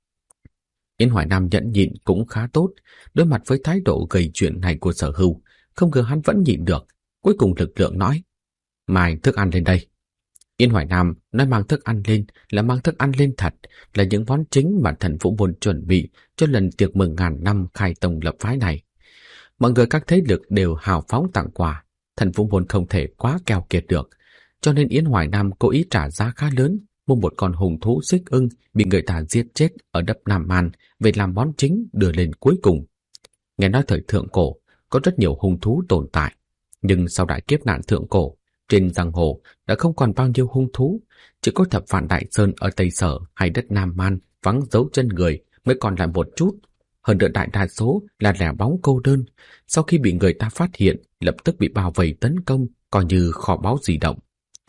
S1: Yến Hoài Nam nhẫn nhịn cũng khá tốt, đối mặt với thái độ gây chuyện này của Sở Hưu, không ngờ hắn vẫn nhịn được. Cuối cùng lực lượng nói: Mai thức ăn lên đây. Yến Hoài Nam nói mang thức ăn lên là mang thức ăn lên thật, là những món chính mà Thần Vũ Môn chuẩn bị cho lần tiệc mừng ngàn năm khai tông lập phái này. Mọi người các thế lực đều hào phóng tặng quà, Thần Vũ Môn không thể quá keo kiệt được, cho nên Yến Hoài Nam cố ý trả giá khá lớn mua một con hùng thú xích ưng bị người ta giết chết ở đập Nam Man về làm món chính đưa lên cuối cùng. Nghe nói thời thượng cổ có rất nhiều hung thú tồn tại, nhưng sau đại kiếp nạn thượng cổ, trên giang hồ đã không còn bao nhiêu hung thú, chỉ có Thập Vạn Đại Sơn ở Tây Sở hay đất Nam Man vắng dấu chân người mới còn lại một chút. Hơn nữa đại đa số là lẻ bóng cô đơn, sau khi bị người ta phát hiện lập tức bị bao vây tấn công, coi như kho báu di động.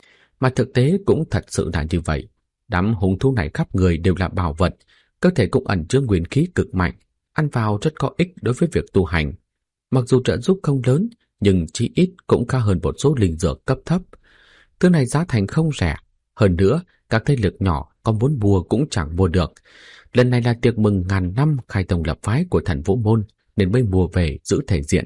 S1: Mà thực tế cũng thật sự là như vậy. Đám hung thú này khắp người đều là bảo vật, cơ thể cũng ẩn chứa nguyên khí cực mạnh, ăn vào rất có ích đối với việc tu hành. Mặc dù trợ giúp không lớn, nhưng chí ít cũng khá hơn một số linh dược cấp thấp. Thứ này giá thành không rẻ, hơn nữa các thế lực nhỏ có muốn mua cũng chẳng mua được. Lần này là tiệc mừng ngàn năm khai tông lập phái của Thần Vũ Môn, nên mới mua về giữ thể diện.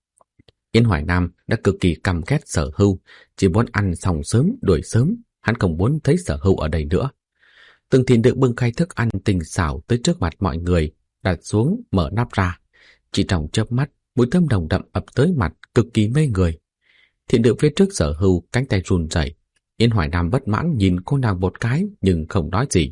S1: Yến Hoài Nam đã cực kỳ căm ghét Sở Hưu, chỉ muốn ăn xong sớm đuổi sớm, hắn không muốn thấy Sở Hưu ở đây nữa. Từng thìn được bưng khay thức ăn tinh xảo tới trước mặt mọi người, đặt xuống mở nắp ra. Chỉ trong chớp mắt, mùi thơm nồng đậm ập tới mặt, cực kỳ mê người. Thìn được phía trước Sở Hưu, cánh tay run rẩy. Yến Hoài Nam bất mãn nhìn cô nàng một cái nhưng không nói gì.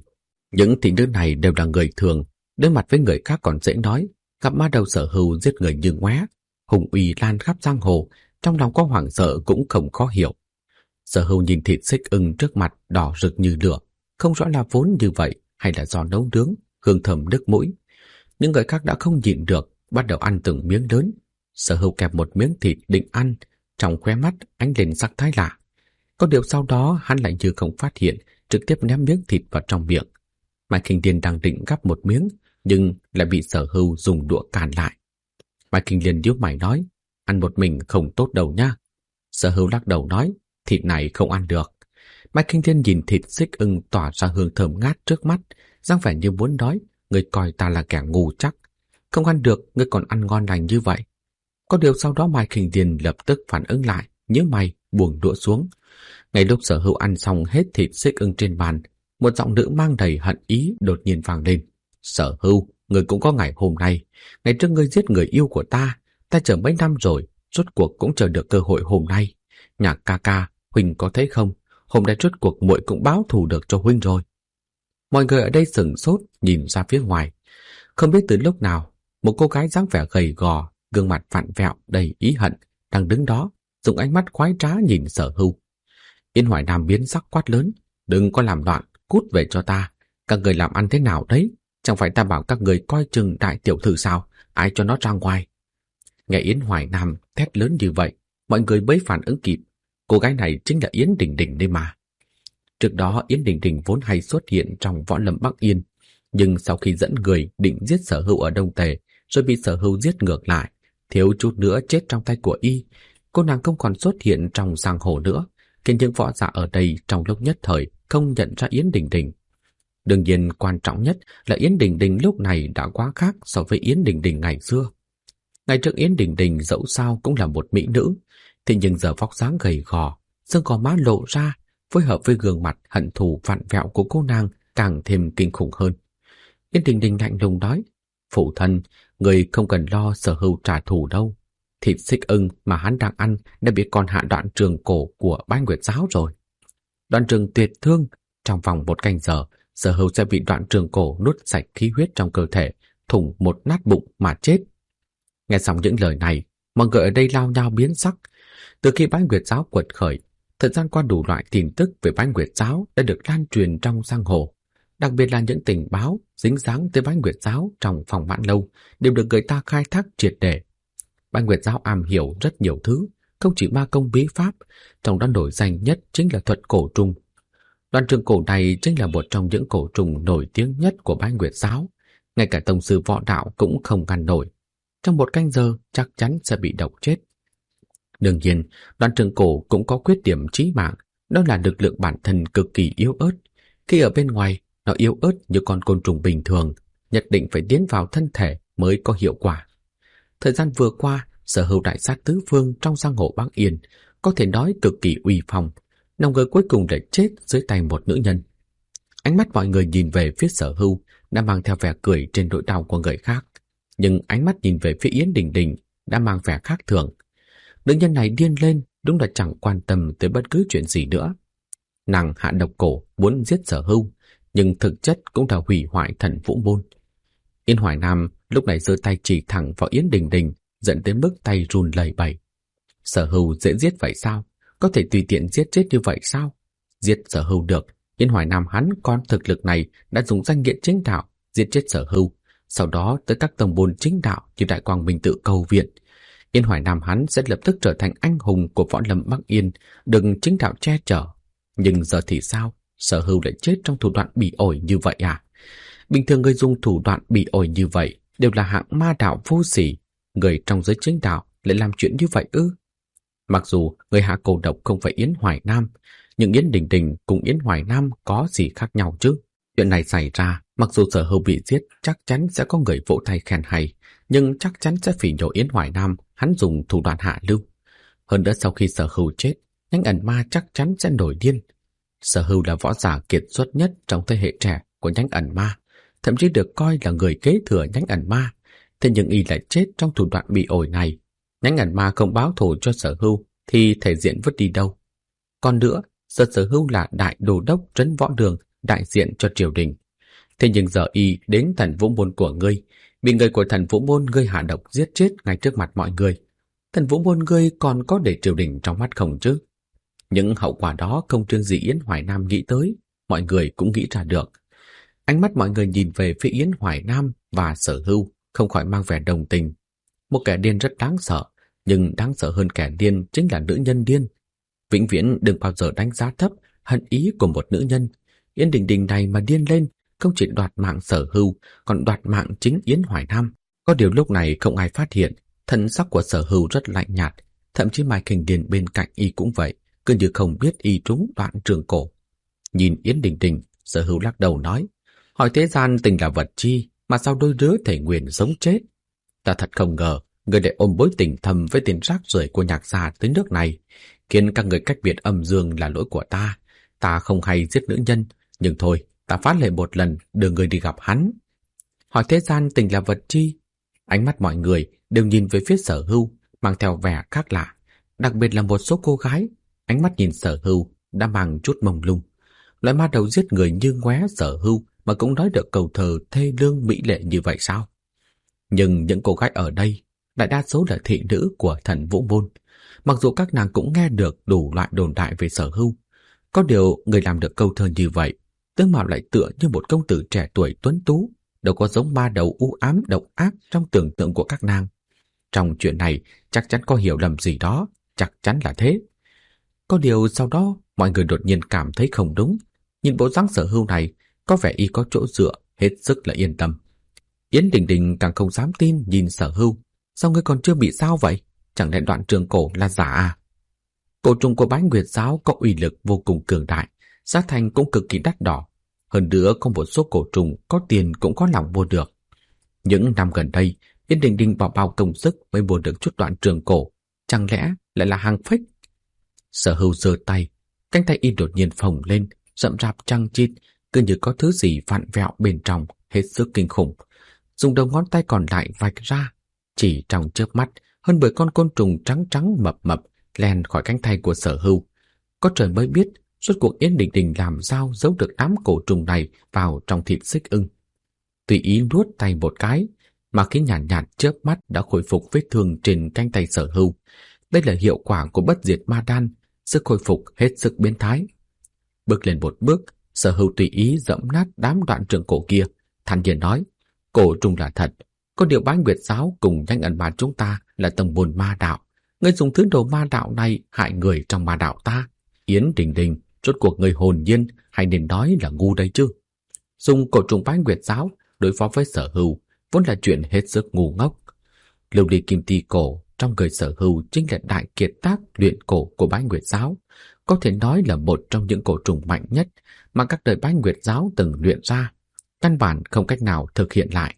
S1: Những thị nữ này đều là người thường, đối mặt với người khác còn dễ nói, gặp ma đầu Sở Hưu giết người như ngoé, hùng uy lan khắp giang hồ, trong lòng có hoảng sợ cũng không khó hiểu. Sở Hưu nhìn thịt xích ưng trước mặt đỏ rực như lửa, không rõ là vốn như vậy hay là do nấu nướng, hương thơm đứt mũi. Những người khác đã không nhịn được, bắt đầu ăn từng miếng lớn. Sở Hưu kẹp một miếng thịt định ăn, trong khóe mắt ánh lên sắc thái lạ. Có điều sau đó hắn lại như không phát hiện, trực tiếp ném miếng thịt vào trong miệng. Mai Kinh Liên đang định gắp một miếng, nhưng lại bị Sở Hưu dùng đũa cản lại. Mai Kinh Liên nhíu mày nói, ăn một mình không tốt đâu nha. Sở Hưu lắc đầu nói, thịt này không ăn được. Mai Kinh Liên nhìn thịt xích ưng tỏa ra hương thơm ngát trước mắt, dáng vẻ như muốn nói, người coi ta là kẻ ngu chắc. Không ăn được, người còn ăn ngon lành như vậy. Có điều sau đó Mai Kinh Liên lập tức phản ứng lại, nhớ mày, buông đũa xuống. Ngay lúc Sở Hưu ăn xong hết thịt xích ưng trên bàn, một giọng nữ mang đầy hận ý đột nhiên vang lên. Sở Hưu, người cũng có ngày hôm nay. Ngày trước ngươi giết người yêu của ta chờ mấy năm rồi, rốt cuộc cũng chờ được cơ hội hôm nay. Nhà ca ca, Huynh có thấy không? Hôm nay rốt cuộc muội cũng báo thù được cho Huynh rồi. Mọi người ở đây sửng sốt nhìn ra phía ngoài. Không biết từ lúc nào, một cô gái dáng vẻ gầy gò, gương mặt vặn vẹo đầy ý hận, đang đứng đó, dùng ánh mắt khoái trá nhìn Sở Hưu. Yên Hoài Nam biến sắc quát lớn, đừng có làm loạn, cút về cho ta. Các người làm ăn thế nào đấy? Chẳng phải ta bảo các người coi chừng đại tiểu thư sao? Ai cho nó ra ngoài? Nghe Yến Hoài Nam thét lớn như vậy, mọi người mới phản ứng kịp. Cô gái này chính là Yến Đình Đình đây mà. Trước đó Yến Đình Đình vốn hay xuất hiện trong võ lâm Bắc Yên, nhưng sau khi dẫn người định giết Sở Hưu ở Đông Tề, rồi bị Sở Hưu giết ngược lại, thiếu chút nữa chết trong tay của y, cô nàng không còn xuất hiện trong giang hồ nữa, khiến những võ giả ở đây trong lúc nhất thời không nhận ra Yến Đình Đình. Đương nhiên quan trọng nhất là Yến Đình Đình lúc này đã quá khác so với Yến Đình Đình ngày xưa. Ngày trước Yến Đình Đình dẫu sao cũng là một mỹ nữ, thế nhưng giờ vóc dáng gầy gò, xương gò má lộ ra, phối hợp với gương mặt hận thù vặn vẹo của cô nàng càng thêm kinh khủng hơn. Yến Đình Đình lạnh lùng nói, phụ thân, người không cần lo Sở Hưu trả thù đâu. Thịt xích ưng mà hắn đang ăn đã bị con hạ Đoạn Trường cổ của Bái Nguyệt giáo rồi. Đoạn Trường tuyệt thương, trong vòng 1 canh giờ, Sở Hưu sẽ bị Đoạn Trường cổ nuốt sạch khí huyết trong cơ thể, thủng một nát bụng mà chết. Nghe xong những lời này, mọi người ở đây lao nhau biến sắc. Từ khi Bái Nguyệt giáo quật khởi, thời gian qua đủ loại tin tức về Bái Nguyệt giáo đã được lan truyền trong giang hồ. Đặc biệt là những tình báo dính dáng tới Bái Nguyệt giáo trong phòng Mãn Lâu đều được người ta khai thác triệt để. Bái Nguyệt giáo am hiểu rất nhiều thứ, không chỉ ma công bí pháp, trong đó nổi danh nhất chính là thuật cổ trùng. Đoạn Trường cổ này chính là một trong những cổ trùng nổi tiếng nhất của Bái Nguyệt giáo, ngay cả tông sư võ đạo cũng không ngăn nổi. Trong 1 canh giờ chắc chắn sẽ bị độc chết. Đương nhiên, Đoạn Trường cổ cũng có khuyết điểm chí mạng, đó là lực lượng bản thân cực kỳ yếu ớt. Khi ở bên ngoài, nó yếu ớt như con côn trùng bình thường, nhất định phải tiến vào thân thể mới có hiệu quả. Thời gian vừa qua, Sở Hưu đại sát tứ phương trong giang hồ Bắc Yên, có thể nói cực kỳ uy phong, nào ngờ cuối cùng lại chết dưới tay một nữ nhân. Ánh mắt mọi người nhìn về phía Sở Hưu đã mang theo vẻ cười trên nỗi đau của người khác, nhưng ánh mắt nhìn về phía Yến Đình Đình đã mang vẻ khác thường. Nữ nhân này điên lên, đúng là chẳng quan tâm tới bất cứ chuyện gì nữa. Nàng hạ độc cổ muốn giết Sở Hưu, nhưng thực chất cũng là hủy hoại Thần Vũ môn. Yến Hoài Nam lúc này giơ tay chỉ thẳng vào Yến Đình Đình, dẫn đến mức tay run lẩy bẩy. Sở Hưu dễ giết vậy sao? Có thể tùy tiện giết chết như vậy sao? Giết Sở Hưu được, Yến Hoài Nam hắn con thực lực này đã dùng danh nghĩa chính đạo giết chết Sở Hưu, sau đó tới các tông môn chính đạo như Đại Quang Minh Tự cầu viện. Yến Hoài Nam hắn sẽ lập tức trở thành anh hùng của võ lâm Bắc Yên, được chính đạo che chở. Nhưng giờ thì sao? Sở Hưu lại chết trong thủ đoạn bỉ ổi như vậy à? Bình thường người dùng thủ đoạn bỉ ổi như vậy đều là hạng ma đạo vô sỉ, người trong giới chính đạo lại làm chuyện như vậy ư? Mặc dù người hạ cổ độc không phải Yến Hoài Nam, nhưng Yến Đình Đình cùng Yến Hoài Nam có gì khác nhau chứ? Chuyện này xảy ra, mặc dù Sở Hưu bị giết chắc chắn sẽ có người vỗ tay khen hay, nhưng chắc chắn sẽ phỉ nhổ Yến Hoài Nam hắn dùng thủ đoạn hạ lưu. Hơn nữa sau khi Sở Hưu chết, Nhánh Ẩn Ma chắc chắn sẽ nổi điên. Sở Hưu là võ giả kiệt xuất nhất trong thế hệ trẻ của Nhánh Ẩn Ma, thậm chí được coi là người kế thừa Nhánh Ẩn Ma. Thế nhưng y lại chết trong thủ đoạn bị ổi này. Nhánh Ẩn Ma không báo thù cho Sở Hưu thì thể diện vứt đi đâu. Còn nữa, Sở Hưu là đại đô đốc trấn võ đường, đại diện cho triều đình. Thế nhưng giờ y đến Thần Vũ Môn của ngươi, bị người của Thần Vũ Môn ngươi hạ độc giết chết ngay trước mặt mọi người. Thần Vũ Môn ngươi còn có để triều đình trong mắt không chứ? Những hậu quả đó không riêng gì Yến Hoài Nam nghĩ tới, mọi người cũng nghĩ ra được. Ánh mắt mọi người nhìn về phía Yến Hoài Nam và Sở Hưu không khỏi mang vẻ đồng tình. Một kẻ điên rất đáng sợ, nhưng đáng sợ hơn kẻ điên chính là nữ nhân điên. Vĩnh viễn đừng bao giờ đánh giá thấp hận ý của một nữ nhân. Yến Đình Đình này mà điên lên, không chỉ đoạt mạng Sở Hưu, còn đoạt mạng chính Yến Hoài Nam. Có điều lúc này không ai phát hiện, thân sắc của Sở Hưu rất lạnh nhạt, thậm chí Mai Kình Điền bên cạnh y cũng vậy, cứ như không biết y trúng đoạn trường cổ. Nhìn Yến Đình Đình, Sở Hưu lắc đầu nói, hỏi thế gian tình là vật chi, mà sao đôi đứa thể nguyện sống chết? Ta thật không ngờ, người lại ôm mối tình thầm với tiền rác rưởi của Nhạc gia tới nước này, khiến các người cách biệt âm dương là lỗi của ta. Ta không hay giết nữ nhân, nhưng thôi, ta phát lệ một lần đưa người đi gặp hắn. Hỏi thế gian tình là vật chi? Ánh mắt mọi người đều nhìn về phía Sở Hưu, mang theo vẻ khác lạ, đặc biệt là một số cô gái, ánh mắt nhìn Sở Hưu đã mang chút mông lung. Loại ma đầu giết người như ngóe Sở Hưu mà cũng nói được câu thơ thê lương mỹ lệ như vậy sao? Nhưng những cô gái ở đây đại đa số là thị nữ của Thần Vũ Môn, mặc dù các nàng cũng nghe được đủ loại đồn đại về Sở Hưu. Có điều người làm được câu thơ như vậy, tướng mạo lại tựa như một công tử trẻ tuổi tuấn tú, đâu có giống ma đầu u ám độc ác trong tưởng tượng của các nàng. Trong chuyện này chắc chắn có hiểu lầm gì đó, chắc chắn là thế. Có điều sau đó mọi người đột nhiên cảm thấy không đúng. Nhìn bộ dáng Sở Hưu này, có vẻ y có chỗ dựa, hết sức là yên tâm. Yến Đình Đình càng không dám tin nhìn Sở Hưu. Sao ngươi còn chưa bị sao vậy? Chẳng lẽ đoạn trường cổ là giả à? Cổ trùng của Bái Nguyệt giáo có uy lực vô cùng cường đại, giá thành cũng cực kỳ đắt đỏ. Hơn nữa có một số cổ trùng có tiền cũng có lòng mua được. Những năm gần đây, Yến Đình Đình bỏ bao công sức mới mua được chút đoạn trường cổ. Chẳng lẽ lại là hàng fake? Sở Hưu giơ tay, cánh tay y đột nhiên phồng lên, rậm rạp chằng chịt, cứ như có thứ gì vặn vẹo bên trong, hết sức kinh khủng. Dùng đầu ngón tay còn lại vạch ra, chỉ trong chớp mắt, hơn 10 con côn trùng trắng trắng mập mập len khỏi cánh tay của Sở Hưu. Có trời mới biết rốt cuộc Yến Đình Đình làm sao giấu được đám cổ trùng này vào trong thịt xích ưng. Tùy ý nuốt tay một cái, mà khí nhàn nhạt chớp mắt đã khôi phục vết thương trên cánh tay Sở Hưu. Đây là hiệu quả của bất diệt ma đan, sức khôi phục hết sức biến thái. Bước lên một bước, Sở Hưu tùy ý dẫm nát đám đoạn trường cổ kia, thản nhiên nói, cổ trùng là thật, có điều Bái Nguyệt giáo cùng Nhanh Ẩn Ma chúng ta là tầng môn ma đạo. Ngươi dùng thứ đồ ma đạo này hại người trong ma đạo ta. Yến Đình Đình, rốt cuộc người hồn nhiên hay nên nói là ngu đây chứ? Dùng cổ trùng Bái Nguyệt giáo đối phó với Sở Hưu vốn là chuyện hết sức ngu ngốc. Lưu ly kim ti cổ trong người Sở Hưu chính là đại kiệt tác luyện cổ của Bái Nguyệt giáo, có thể nói là một trong những cổ trùng mạnh nhất mà các đời Bái Nguyệt giáo từng luyện ra, căn bản không cách nào thực hiện lại.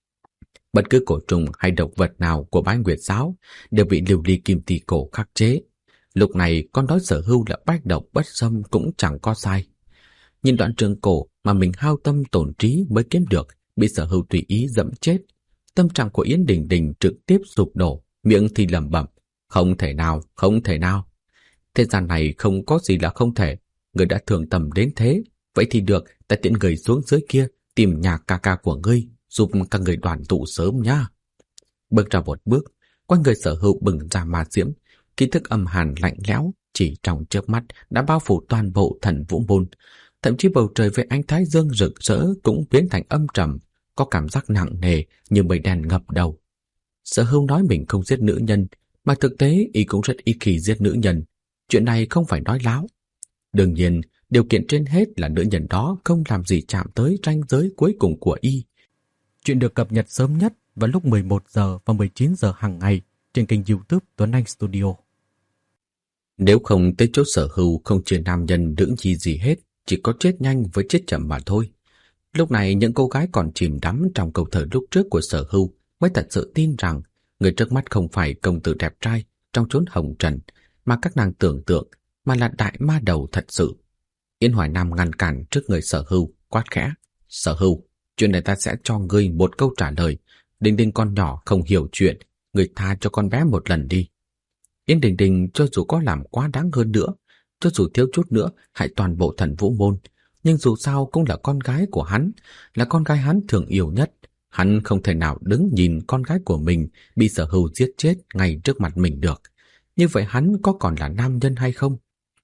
S1: Bất cứ cổ trùng hay độc vật nào của Bái Nguyệt giáo đều bị lưu ly kim ti cổ khắc chế. Lúc này con nói Sở Hưu là bách độc bất xâm cũng chẳng có sai. Nhìn đoạn trường cổ mà mình hao tâm tổn trí mới kiếm được, bị Sở Hưu tùy ý dẫm chết, tâm trạng của Yến Đình Đình trực tiếp sụp đổ, miệng thì lẩm bẩm, không thể nào, không thể nào. Thế gian này không có gì là không thể, người đã thường tầm đến thế, vậy thì được, ta tiễn người xuống dưới kia tìm nhà ca ca của ngươi, giúp các người đoàn tụ sớm nhá. Bước ra một bước, quanh người Sở Hưu bừng ra ma diễm, khí thức âm hàn lạnh lẽo chỉ trong chớp mắt đã bao phủ toàn bộ Thần Vũ Môn, thậm chí bầu trời với ánh thái dương rực rỡ cũng biến thành âm trầm, có cảm giác nặng nề như mây đen ngập đầu. Sở Hưu nói mình không giết nữ nhân, mà thực tế y cũng rất ít khi giết nữ nhân. Chuyện này không phải nói láo. Đương nhiên, điều kiện trên hết là nữ nhân đó không làm gì chạm tới ranh giới cuối cùng của y. Chuyện được cập nhật sớm nhất vào lúc 11 giờ và 19 giờ hàng ngày trên kênh YouTube Tuấn Anh Studio. Nếu không tới chỗ Sở Hưu không chia nam nhân nữ nhi gì hết, chỉ có chết nhanh với chết chậm mà thôi. Lúc này những cô gái còn chìm đắm trong câu thơ lúc trước của Sở Hưu mới thật sự tin rằng người trước mắt không phải công tử đẹp trai trong chốn hồng trần mà các nàng tưởng tượng, mà là đại ma đầu thật sự. Yến Hoài Nam ngăn cản trước người Sở Hưu, quát khẽ, Sở Hưu, chuyện này ta sẽ cho ngươi một câu trả lời. Đình Đình con nhỏ không hiểu chuyện, người tha cho con bé một lần đi. Yến Đình Đình cho dù có làm quá đáng hơn nữa, cho dù thiếu chút nữa hại toàn bộ Thần Vũ Môn, nhưng dù sao cũng là con gái của hắn, là con gái hắn thương yêu nhất. Hắn không thể nào đứng nhìn con gái của mình bị Sở Hưu giết chết ngay trước mặt mình được. Như vậy hắn có còn là nam nhân hay không?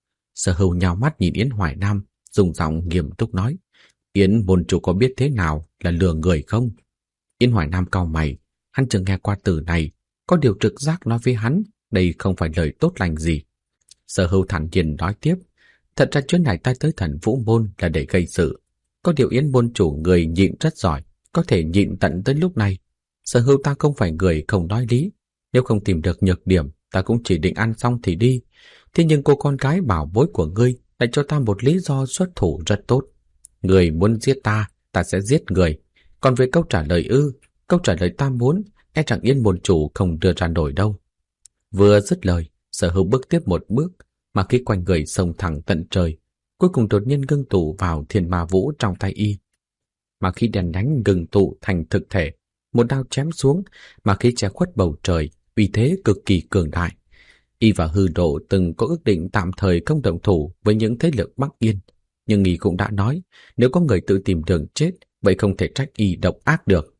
S1: Sở Hưu nhào mắt nhìn Yến Hoài Nam, dùng giọng nghiêm túc nói: Yến môn chủ có biết thế nào là lừa người không? Yến Hoài Nam cau mày, hắn chưa nghe qua từ này, có điều trực giác nói với hắn đây không phải lời tốt lành gì. Sở Hưu thản nhiên nói tiếp: thật ra chuyến này ta tới Thần Vũ Môn là để gây sự. Có điều Yến môn chủ người nhịn rất giỏi, có thể nhịn tận tới lúc này. Sở Hưu ta không phải người không nói lý, nếu không tìm được nhược điểm, ta cũng chỉ định ăn xong thì đi. Thế nhưng cô con gái bảo bối của ngươi lại cho ta một lý do xuất thủ rất tốt. Người muốn giết ta, ta sẽ giết người. Còn về câu trả lời câu trả lời ta muốn, e chẳng Yến môn chủ không đưa ra nổi đâu. Vừa dứt lời, Sở Hưu bước tiếp một bước, mà khi quanh người xông thẳng tận trời, cuối cùng đột nhiên ngưng tụ vào thiên ma vũ trong tay y. Mà khi đèn đánh ngưng tụ thành thực thể, một đao chém xuống, mà khi che khuất bầu trời, uy thế cực kỳ cường đại. Y và Hư Độ từng có ước định tạm thời không động thủ với những thế lực Bắc Yên, nhưng y cũng đã nói, nếu có người tự tìm đường chết, vậy không thể trách y độc ác được.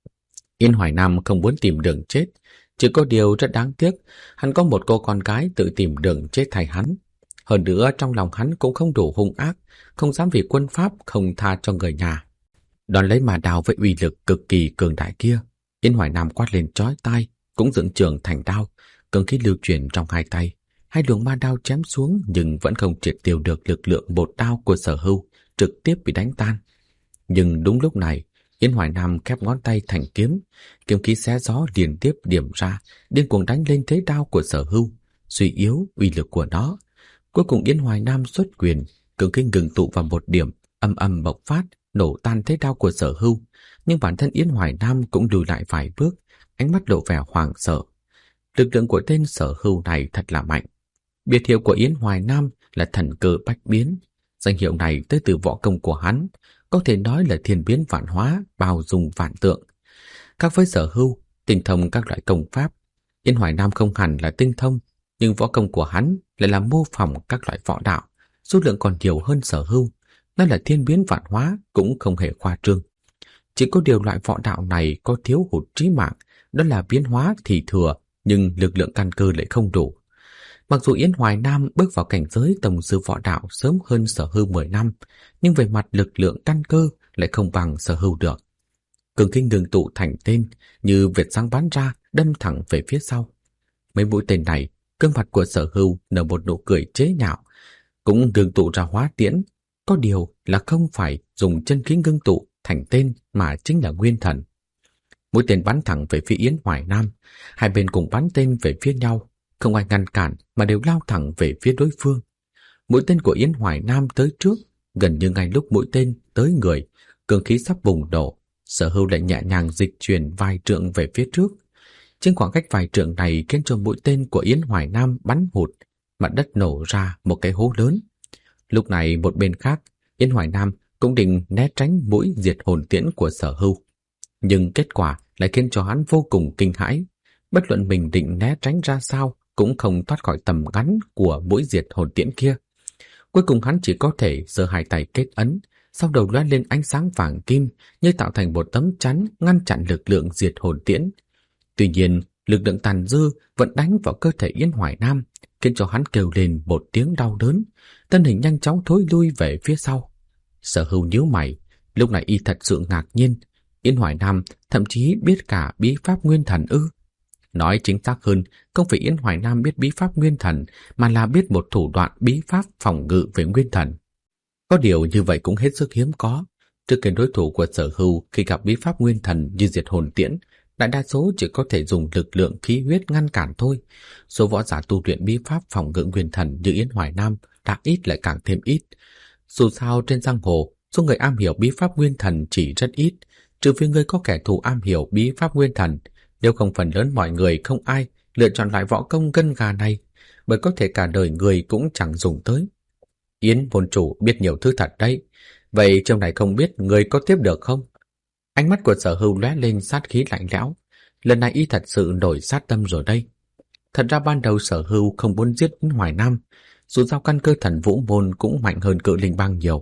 S1: Yến Hoài Nam không muốn tìm đường chết, chỉ có điều rất đáng tiếc, hắn có một cô con gái tự tìm đường chết thay hắn. Hơn nữa trong lòng hắn cũng không đủ hung ác, không dám vì quân pháp không tha cho người nhà. Đón lấy mà đao với uy lực cực kỳ cường đại kia, Yến Hoài Nam quát lên chói tai, cũng dựng trường thành đao, cường khí lưu chuyển trong hai tay. Hai luồng ma đao chém xuống nhưng vẫn không triệt tiêu được lực lượng một đao của Sở Hưu, trực tiếp bị đánh tan. Nhưng đúng lúc này, Yến Hoài Nam khép ngón tay thành kiếm, kiếm khí xé gió liên tiếp điểm ra, điên cuồng đánh lên thế đao của Sở Hưu, suy yếu uy lực của nó. Cuối cùng Yến Hoài Nam xuất quyền, cường khí ngừng tụ vào một điểm, âm âm bộc phát, nổ tan thế đao của Sở Hưu. Nhưng bản thân Yến Hoài Nam cũng lùi lại vài bước, ánh mắt lộ vẻ hoảng sợ. Lực lượng của tên Sở Hưu này thật là mạnh. Biệt hiệu của Yến Hoài Nam là thần cơ bách biến. Danh hiệu này tới từ võ công của hắn, có thể nói là thiên biến vạn hóa, bao dung vạn tượng. Khác với Sở Hưu, tinh thông các loại công pháp, Yến Hoài Nam không hẳn là tinh thông, nhưng võ công của hắn lại là mô phỏng các loại võ đạo, số lượng còn nhiều hơn Sở Hưu. Nó là thiên biến vạn hóa cũng không hề khoa trương. Chỉ có điều loại võ đạo này có thiếu hụt chí mạng, đó là biến hóa thì thừa, nhưng lực lượng căn cơ lại không đủ. Mặc dù Yến Hoài Nam bước vào cảnh giới tổng sư võ đạo sớm hơn Sở Hưu 10 năm, nhưng về mặt lực lượng căn cơ lại không bằng Sở Hưu được. Cường kinh ngừng tụ thành tên, như vệt sáng bắn ra, đâm thẳng về phía sau. Mấy mũi tên này, gương mặt của Sở Hưu nở một nụ cười chế nhạo, cũng ngừng tụ ra hóa tiễn. Có điều là không phải dùng chân khí ngưng tụ thành tên mà chính là nguyên thần. Mũi tên bắn thẳng về phía Yến Hoài Nam, hai bên cùng bắn tên về phía nhau, không ai ngăn cản mà đều lao thẳng về phía đối phương. Mũi tên của Yến Hoài Nam tới trước, gần như ngay lúc mũi tên tới người, cường khí sắp bùng nổ, Sở Hưu lại nhẹ nhàng dịch chuyển vài trượng về phía trước. Trên khoảng cách vài trượng này khiến cho mũi tên của Yến Hoài Nam bắn hụt, mặt đất nổ ra một cái hố lớn. Lúc này một bên khác, Yến Hoài Nam cũng định né tránh mũi diệt hồn tiễn của Sở Hưu, nhưng kết quả lại khiến cho hắn vô cùng kinh hãi. Bất luận mình định né tránh ra sao cũng không thoát khỏi tầm ngắn của mũi diệt hồn tiễn kia. Cuối cùng hắn chỉ có thể giơ hai tay kết ấn, sau đầu lóe lên ánh sáng vàng kim như tạo thành một tấm chắn ngăn chặn lực lượng diệt hồn tiễn. Tuy nhiên, lực lượng tàn dư vẫn đánh vào cơ thể Yến Hoài Nam, khiến cho hắn kêu lên một tiếng đau đớn, thân hình nhanh chóng thối lui về phía sau. Sở Hưu nhíu mày, lúc này y thật sự ngạc nhiên, Yến Hoài Nam thậm chí biết cả bí pháp nguyên thần ư? Nói chính xác hơn, không phải Yến Hoài Nam biết bí pháp nguyên thần, mà là biết một thủ đoạn bí pháp phòng ngự về nguyên thần. Có điều như vậy cũng hết sức hiếm có. Trước kia đối thủ của Sở Hưu khi gặp bí pháp nguyên thần như diệt hồn tiễn, đại đa số chỉ có thể dùng lực lượng khí huyết ngăn cản thôi. Số võ giả tu luyện bí pháp phòng ngự nguyên thần như Yến Hoài Nam đã ít lại càng thêm ít. Dù sao trên giang hồ, số người am hiểu bí pháp nguyên thần chỉ rất ít, trừ phi người có kẻ thù am hiểu bí pháp nguyên thần. Nếu không phần lớn mọi người không ai lựa chọn lại võ công gân gà này, bởi có thể cả đời người cũng chẳng dùng tới. Yến môn chủ biết nhiều thứ thật đấy, vậy trong này không biết người có tiếp được không? Ánh mắt của Sở Hưu lóe lên sát khí lạnh lẽo, lần này y thật sự nổi sát tâm rồi đây. Thật ra ban đầu Sở Hưu không muốn giết Yến Hoài Nam, dù sao căn cơ Thần Vũ Môn cũng mạnh hơn Cự Linh Bang nhiều.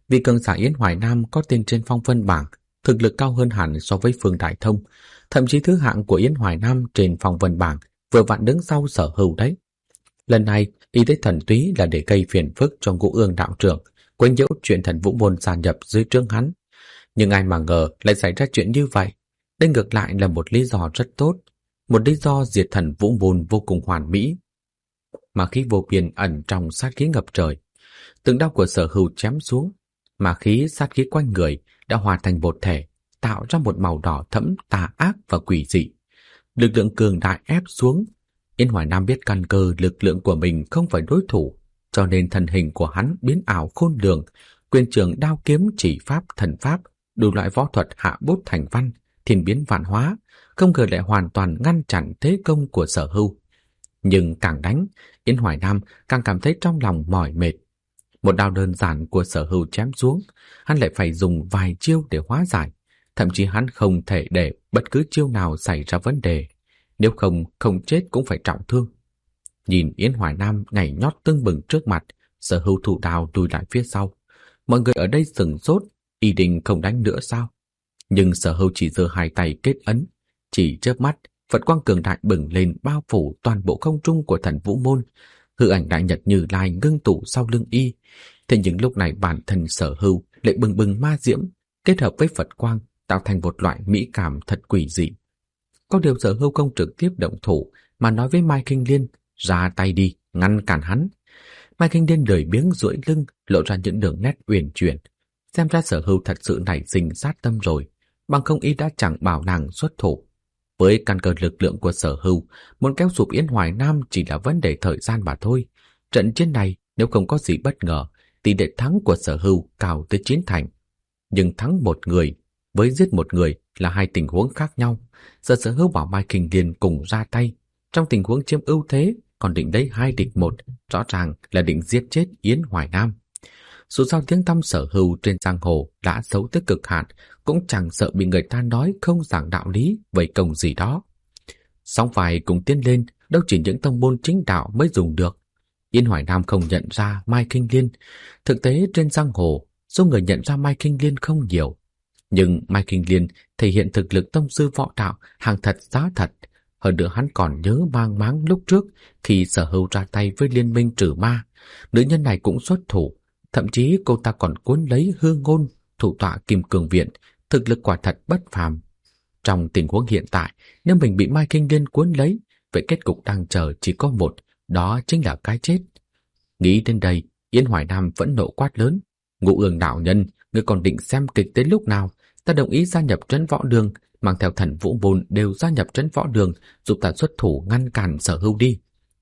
S1: Vì cường giả Yến Hoài Nam có tên trên phong vân bảng, thực lực cao hơn hẳn so với Phương Đại Thông, thậm chí thứ hạng của Yến Hoài Nam trên phong vân bảng vừa vặn đứng sau Sở Hưu đấy. Lần này, y tới thần túy là để gây phiền phức cho Ngũ Ương đạo trưởng, quấy nhiễu chuyện Thần Vũ môn gia nhập dưới trướng hắn. Nhưng ai mà ngờ lại xảy ra chuyện như vậy. Đây ngược lại là một lý do rất tốt, một lý do diệt Thần Vũ môn vô cùng hoàn mỹ. Mà khí vô biên ẩn trong sát khí ngập trời. Từng đao của Sở Hưu chém xuống, mà khí sát khí quanh người đã hòa thành một thể, tạo ra một màu đỏ thẫm tà ác và quỷ dị. Lực lượng cường đại ép xuống. Yến Hoài Nam biết căn cơ lực lượng của mình không phải đối thủ, cho nên thân hình của hắn biến ảo khôn lường, quyền trường đao kiếm chỉ pháp thần pháp, đủ loại võ thuật hạ bút thành văn, thiên biến vạn hóa, không ngờ lại hoàn toàn ngăn chặn thế công của Sở Hưu. Nhưng càng đánh, Yến Hoài Nam càng cảm thấy trong lòng mỏi mệt. Một đao đơn giản của Sở Hưu chém xuống, hắn lại phải dùng vài chiêu để hóa giải, thậm chí hắn không thể để bất cứ chiêu nào xảy ra vấn đề, nếu không chết cũng phải trọng thương. Nhìn Yến Hoài Nam nhảy nhót tưng bừng trước mặt, Sở Hưu thủ đao lùi lại phía sau. Mọi người ở đây sửng sốt, y định không đánh nữa sao? Nhưng Sở Hưu chỉ giơ hai tay kết ấn, chỉ chớp mắt, Phật quang cường đại bừng lên bao phủ toàn bộ không trung của Thần Vũ môn. Hư ảnh đại nhật Như Lai ngưng tụ sau lưng y. Thế nhưng lúc này bản thân Sở Hưu lại bừng bừng ma diễm, kết hợp với Phật quang tạo thành một loại mỹ cảm thật quỷ dị. Có điều Sở Hưu không trực tiếp động thủ mà nói với Mai Kinh Liên, ra tay đi, ngăn cản hắn. Mai Kinh Liên lười biếng duỗi lưng, lộ ra những đường nét uyển chuyển. Xem ra Sở Hưu thật sự nảy sinh sát tâm rồi, bằng không y đã chẳng bảo nàng xuất thủ. Với căn cơ lực lượng của Sở Hưu, muốn kéo sụp Yến Hoài Nam chỉ là vấn đề thời gian mà thôi. Trận chiến này nếu không có gì bất ngờ, tỷ lệ thắng của Sở Hưu cao tới 9 thành. Nhưng thắng một người với giết một người là hai tình huống khác nhau. Giờ Sở Hưu bảo Mai Kinh Liên cùng ra tay, trong tình huống chiếm ưu thế, còn định đấy 2 địch 1, rõ ràng là định giết chết Yến Hoài Nam. Dù sao tiếng tăm Sở Hưu trên giang hồ đã xấu tới cực hạn, cũng chẳng sợ bị người ta nói không giảng đạo lý vậy công gì đó. Song phải cùng tiến lên, đâu chỉ những tông môn chính đạo mới dùng được. Yến Hoài Nam không nhận ra Mai Kinh Liên. Thực tế trên giang hồ, số người nhận ra Mai Kinh Liên không nhiều. Nhưng Mai Kinh Liên thể hiện thực lực tông sư võ đạo hàng thật giá thật. Hơn nữa hắn còn nhớ mang máng lúc trước khi Sở Hưu ra tay với liên minh trừ ma, nữ nhân này cũng xuất thủ. Thậm chí cô ta còn cuốn lấy Hương Ngôn, thủ tọa Kim Cương Viện, thực lực quả thật bất phàm. Trong tình huống hiện tại, nếu mình bị Mai Kinh Liên cuốn lấy, vậy kết cục đang chờ chỉ có một, đó chính là cái chết. Nghĩ đến đây, Yến Hoài Nam vẫn nộ quát lớn. Ngũ Ương đạo nhân, ngươi còn định xem kịch tới lúc nào? Ta đồng ý gia nhập trấn võ đường, mang theo Thần Vũ môn đều gia nhập trấn võ đường, giúp ta xuất thủ ngăn cản Sở Hưu đi.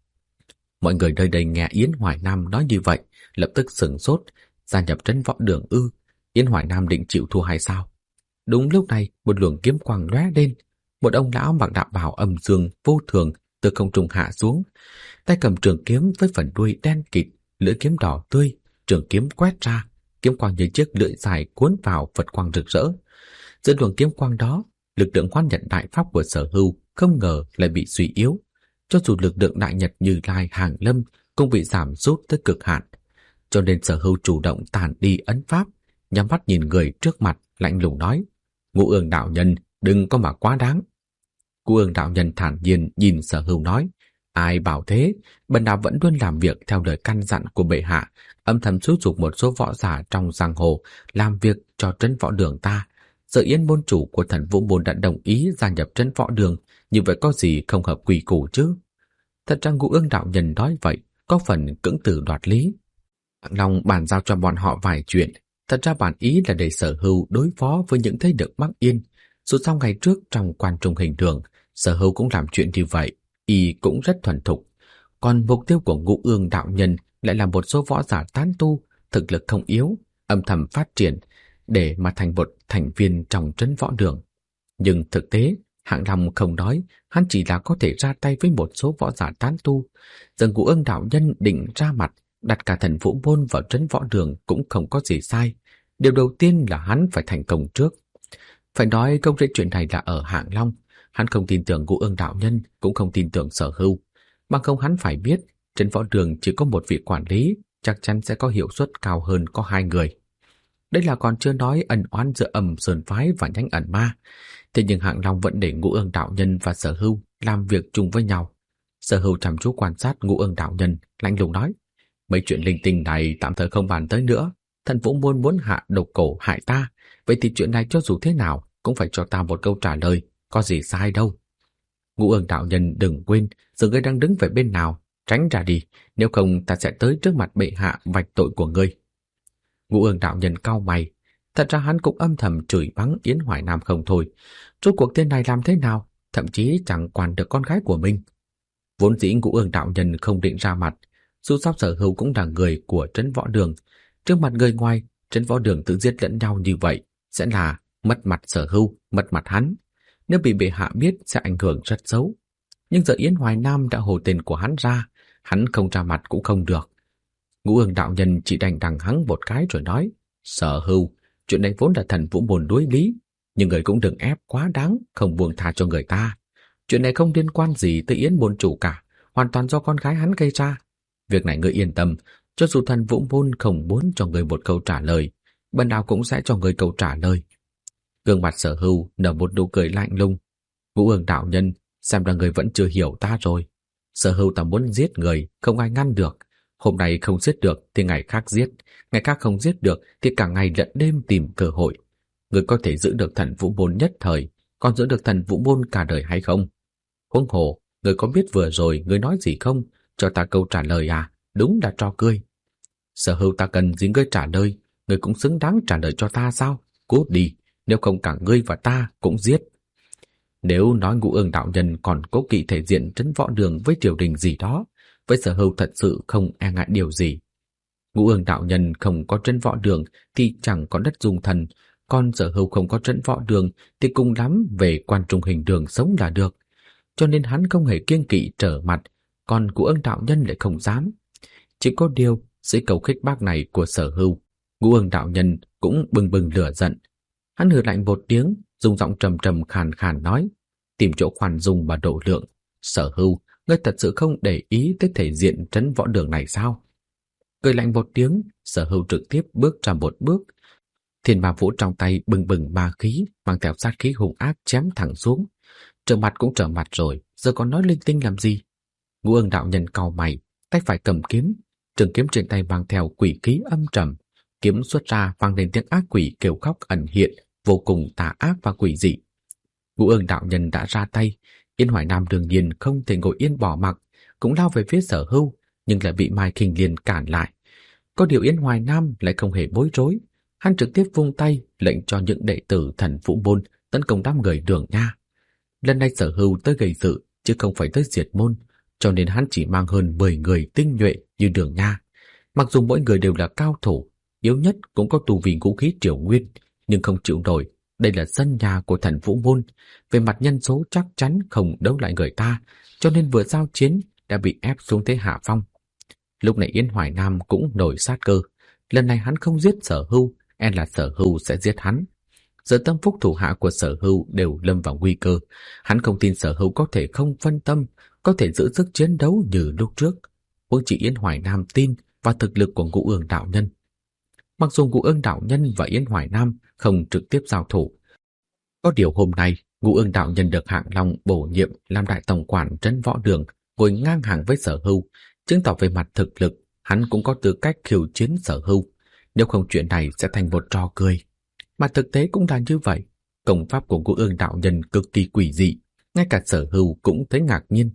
S1: Mọi người nơi đây nghe Yến Hoài Nam nói như vậy, lập tức sửng sốt. Gia nhập trấn võ đường ư? Yến Hoài Nam định chịu thua hay sao? Đúng lúc này, một luồng kiếm quang lóe lên. Một ông lão mặc đạo bào âm dương vô thường từ không trung hạ xuống, tay cầm trường kiếm với phần đuôi đen kịt, lưỡi kiếm đỏ tươi, trường kiếm quét ra, kiếm quang như chiếc lưỡi dài cuốn vào Phật quang rực rỡ. Giữa luồng kiếm quang đó, lực lượng hoán nhận đại pháp của Sở Hưu không ngờ lại bị suy yếu, cho dù lực lượng đại nhật Như Lai hàng lâm cũng bị giảm sút tới cực hạn. Cho nên Sở Hưu chủ động tản đi ấn pháp, nhắm mắt nhìn người trước mặt, lạnh lùng nói: Ngũ Ương đạo nhân, đừng có mà quá đáng. Ngũ Ương đạo nhân thản nhiên nhìn Sở Hưu nói: Ai bảo thế, bần đạo vẫn luôn làm việc theo lời căn dặn của bệ hạ, âm thầm xúi giục một số võ giả trong giang hồ làm việc cho trấn võ đường ta. Giờ Yến môn chủ của Thần Vũ môn đã đồng ý gia nhập trấn võ đường, như vậy có gì không hợp quy củ chứ? Thật ra Ngũ Ương đạo nhân nói vậy có phần cưỡng từ đoạt lý. Hạng Long bàn giao cho bọn họ vài chuyện. Thật ra bản ý là để Sở Hưu đối phó với những thế lực Bắc Yên. Dù sao ngày trước trong quan trung hình đường, Sở Hưu cũng làm chuyện như vậy, y cũng rất thuần thục. Còn mục tiêu của Ngũ Ương đạo nhân lại là một số võ giả tán tu, thực lực không yếu, âm thầm phát triển để mà thành một thành viên trong trấn võ đường. Nhưng thực tế, Hạng Long không nói, hắn chỉ là có thể ra tay với một số võ giả tán tu. Giờ Ngũ Ương đạo nhân định ra mặt đặt cả Thần Vũ môn vào trấn võ đường cũng không có gì sai. Điều đầu tiên là hắn phải thành công trước. Phải nói gốc rễ chuyện này là ở Hạng Long. Hắn không tin tưởng Ngũ Ương đạo nhân, cũng không tin tưởng Sở Hưu. Bằng không hắn phải biết, trấn võ đường chỉ có một vị quản lý, chắc chắn sẽ có hiệu suất cao hơn có 2 người. Đây là còn chưa nói ẩn oán giữa Âm Sơn phái và nhánh ẩn ma. Thế nhưng Hạng Long vẫn để Ngũ Ương đạo nhân và Sở Hưu làm việc chung với nhau. Sở Hưu chăm chú quan sát Ngũ Ương đạo nhân, lạnh lùng nói: mấy chuyện linh tinh này tạm thời không bàn tới nữa. Thần Vũ Môn muốn hạ độc cổ hại ta, vậy thì chuyện này cho dù thế nào cũng phải cho ta một câu trả lời, có gì sai đâu. Ngũ Ương đạo nhân đừng quên, giờ ngươi đang đứng về bên nào, tránh ra đi, nếu không ta sẽ tới trước mặt bệ hạ vạch tội của ngươi. Ngũ Ương đạo nhân cau mày, thật ra hắn cũng âm thầm chửi mắng Yến Hoài Nam không thôi. Rốt cuộc tên này làm thế nào, thậm chí chẳng quản được con gái của mình. Vốn dĩ Ngũ Ương đạo nhân không định ra mặt, dù sao Sở Hưu cũng là người của Trấn Võ Đường. Trước mặt người ngoài, Trấn Võ Đường tự giết lẫn nhau như vậy sẽ là mất mặt Sở Hưu, mất mặt hắn. Nếu bị bệ hạ biết sẽ ảnh hưởng rất xấu. Nhưng giờ Yến Hoài Nam đã hồ tên của hắn ra, hắn không ra mặt cũng không được. Ngũ Ương đạo nhân chỉ đành đằng hắn một cái rồi nói: Sở Hưu, chuyện này vốn là Thần Vũ Môn đối lý, nhưng người cũng đừng ép quá đáng, không buông tha cho người ta. Chuyện này không liên quan gì tới Yến môn chủ cả, hoàn toàn do con gái hắn gây ra. Việc này ngươi yên tâm, cho dù Thần Vũ Môn không muốn cho người một câu trả lời, bần đạo cũng sẽ cho người câu trả lời. Gương mặt Sở Hưu nở một nụ cười lạnh lùng. Ngũ Ương đạo nhân, xem là người vẫn chưa hiểu ta rồi. Sở Hưu ta muốn giết người, không ai ngăn được. Hôm nay không giết được thì ngày khác giết, ngày khác không giết được thì cả ngày lẫn đêm tìm cơ hội. Người có thể giữ được Thần Vũ Môn nhất thời, còn giữ được Thần Vũ Môn cả đời hay không? Huống hồ, người có biết vừa rồi người nói gì không? Cho ta câu trả lời à? Đúng là trò cười. Sở Hưu, ta cần gì ngươi trả lời, ngươi cũng xứng đáng trả lời cho ta sao? Cút đi, nếu không cả ngươi và ta cũng giết. Nếu nói Ngũ Ương đạo nhân còn cố kỵ thể diện Trấn Võ Đường với triều đình gì đó, với Sở Hưu thật sự không e ngại điều gì. Ngũ Ương đạo nhân không có Trấn Võ Đường thì chẳng có đất dung thần, còn Sở Hưu không có Trấn Võ Đường thì cùng lắm về Quan Trung Hình Đường sống là được. Cho nên hắn không hề kiêng kỵ trở mặt, còn Ngũ Ương đạo nhân lại không dám. Chỉ có điều, dưới câu khích bác này của Sở Hưu, Ngũ Ương đạo nhân cũng bừng bừng lửa giận. Hắn hừ lạnh một tiếng, dùng giọng trầm trầm khàn khàn nói: tìm chỗ khoan dung và độ lượng. Sở Hưu, ngươi thật sự không để ý tới thể diện Trấn Võ Đường này sao? Cười lạnh một tiếng, Sở Hưu trực tiếp bước ra một bước. Thiên Ma Vũ trong tay bừng bừng ma khí, mang theo sát khí hung ác chém thẳng xuống. Trở mặt cũng trở mặt rồi, giờ còn nói linh tinh làm gì? Ngũ Ương đạo nhân cau mày, tay phải cầm kiếm, trường kiếm trên tay mang theo quỷ khí âm trầm, kiếm xuất ra vang lên tiếng ác quỷ kêu khóc ẩn hiện, vô cùng tà ác và quỷ dị. Ngũ Ương đạo nhân đã ra tay, Yến Hoài Nam đương nhiên không thể ngồi yên bỏ mặc, cũng lao về phía Sở Hưu, nhưng lại bị Mai Khinh Liên cản lại. Có điều Yến Hoài Nam lại không hề bối rối, hắn trực tiếp vung tay lệnh cho những đệ tử Thần Vũ Môn tấn công đám người Đường Nha. Lần này Sở Hưu tới gây sự chứ không phải tới diệt môn, cho nên hắn chỉ mang hơn 10 người tinh nhuệ như Đường Nha. Mặc dù mỗi người đều là cao thủ, yếu nhất cũng có tu vi ngũ khí triều nguyên, nhưng không chịu nổi. Đây là sân nhà của Thần Vũ Môn, về mặt nhân số chắc chắn không đấu lại người ta, cho nên vừa giao chiến đã bị ép xuống thế hạ phong. Lúc này Yến Hoài Nam cũng nổi sát cơ, lần này hắn không giết Sở Hưu, e là Sở Hưu sẽ giết hắn. Giờ tâm phúc thủ hạ của Sở Hưu đều lâm vào nguy cơ, hắn không tin Sở Hưu có thể không phân tâm, có thể giữ sức chiến đấu như lúc trước. Huống chỉ Yến Hoài Nam tin vào thực lực của Ngũ Ương đạo nhân. Mặc dù Ngũ Ương đạo nhân và Yến Hoài Nam không trực tiếp giao thủ, có điều hôm nay Ngũ Ương đạo nhân được Hạng Long bổ nhiệm làm đại tổng quản Trấn Võ Đường, ngồi ngang hàng với Sở Hưu, chứng tỏ về mặt thực lực hắn cũng có tư cách khiêu chiến Sở Hưu. Nếu không chuyện này sẽ thành một trò cười. Mà thực tế cũng là như vậy. Công pháp của Ngũ Ương đạo nhân cực kỳ quỷ dị, ngay cả Sở Hưu cũng thấy ngạc nhiên.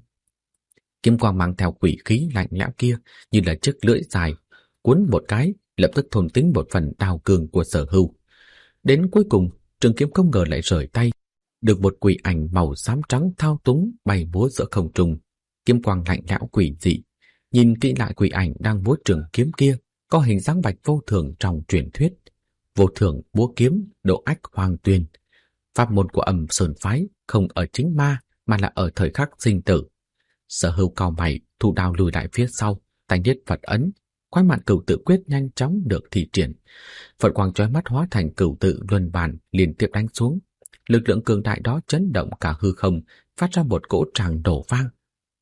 S1: Kiếm quang mang theo quỷ khí lạnh lẽo kia như là chiếc lưỡi dài, cuốn một cái lập tức thôn tính một phần đao cường của Sở Hưu. Đến cuối cùng, trường kiếm không ngờ lại rời tay, được một quỷ ảnh màu xám trắng thao túng bay múa giữa không trung. Kiếm quang lạnh lẽo quỷ dị. Nhìn kỹ lại, quỷ ảnh đang múa trường kiếm kia có hình dáng Bạch Vô Thường trong truyền thuyết. Vô Thường múa kiếm độ ách hoàng tuyền. Pháp môn của Âm Sơn phái không ở chính ma mà là ở thời khắc sinh tử. Sở Hưu cau mày, thu đao lùi lại phía sau, tay niết Phật ấn, khoái mạn cửu tự quyết nhanh chóng được thi triển. Phật quang chói mắt hóa thành cửu tự luân bàn liên tiếp đánh xuống. Lực lượng cường đại đó chấn động cả hư không, phát ra một cỗ tràng đổ vang.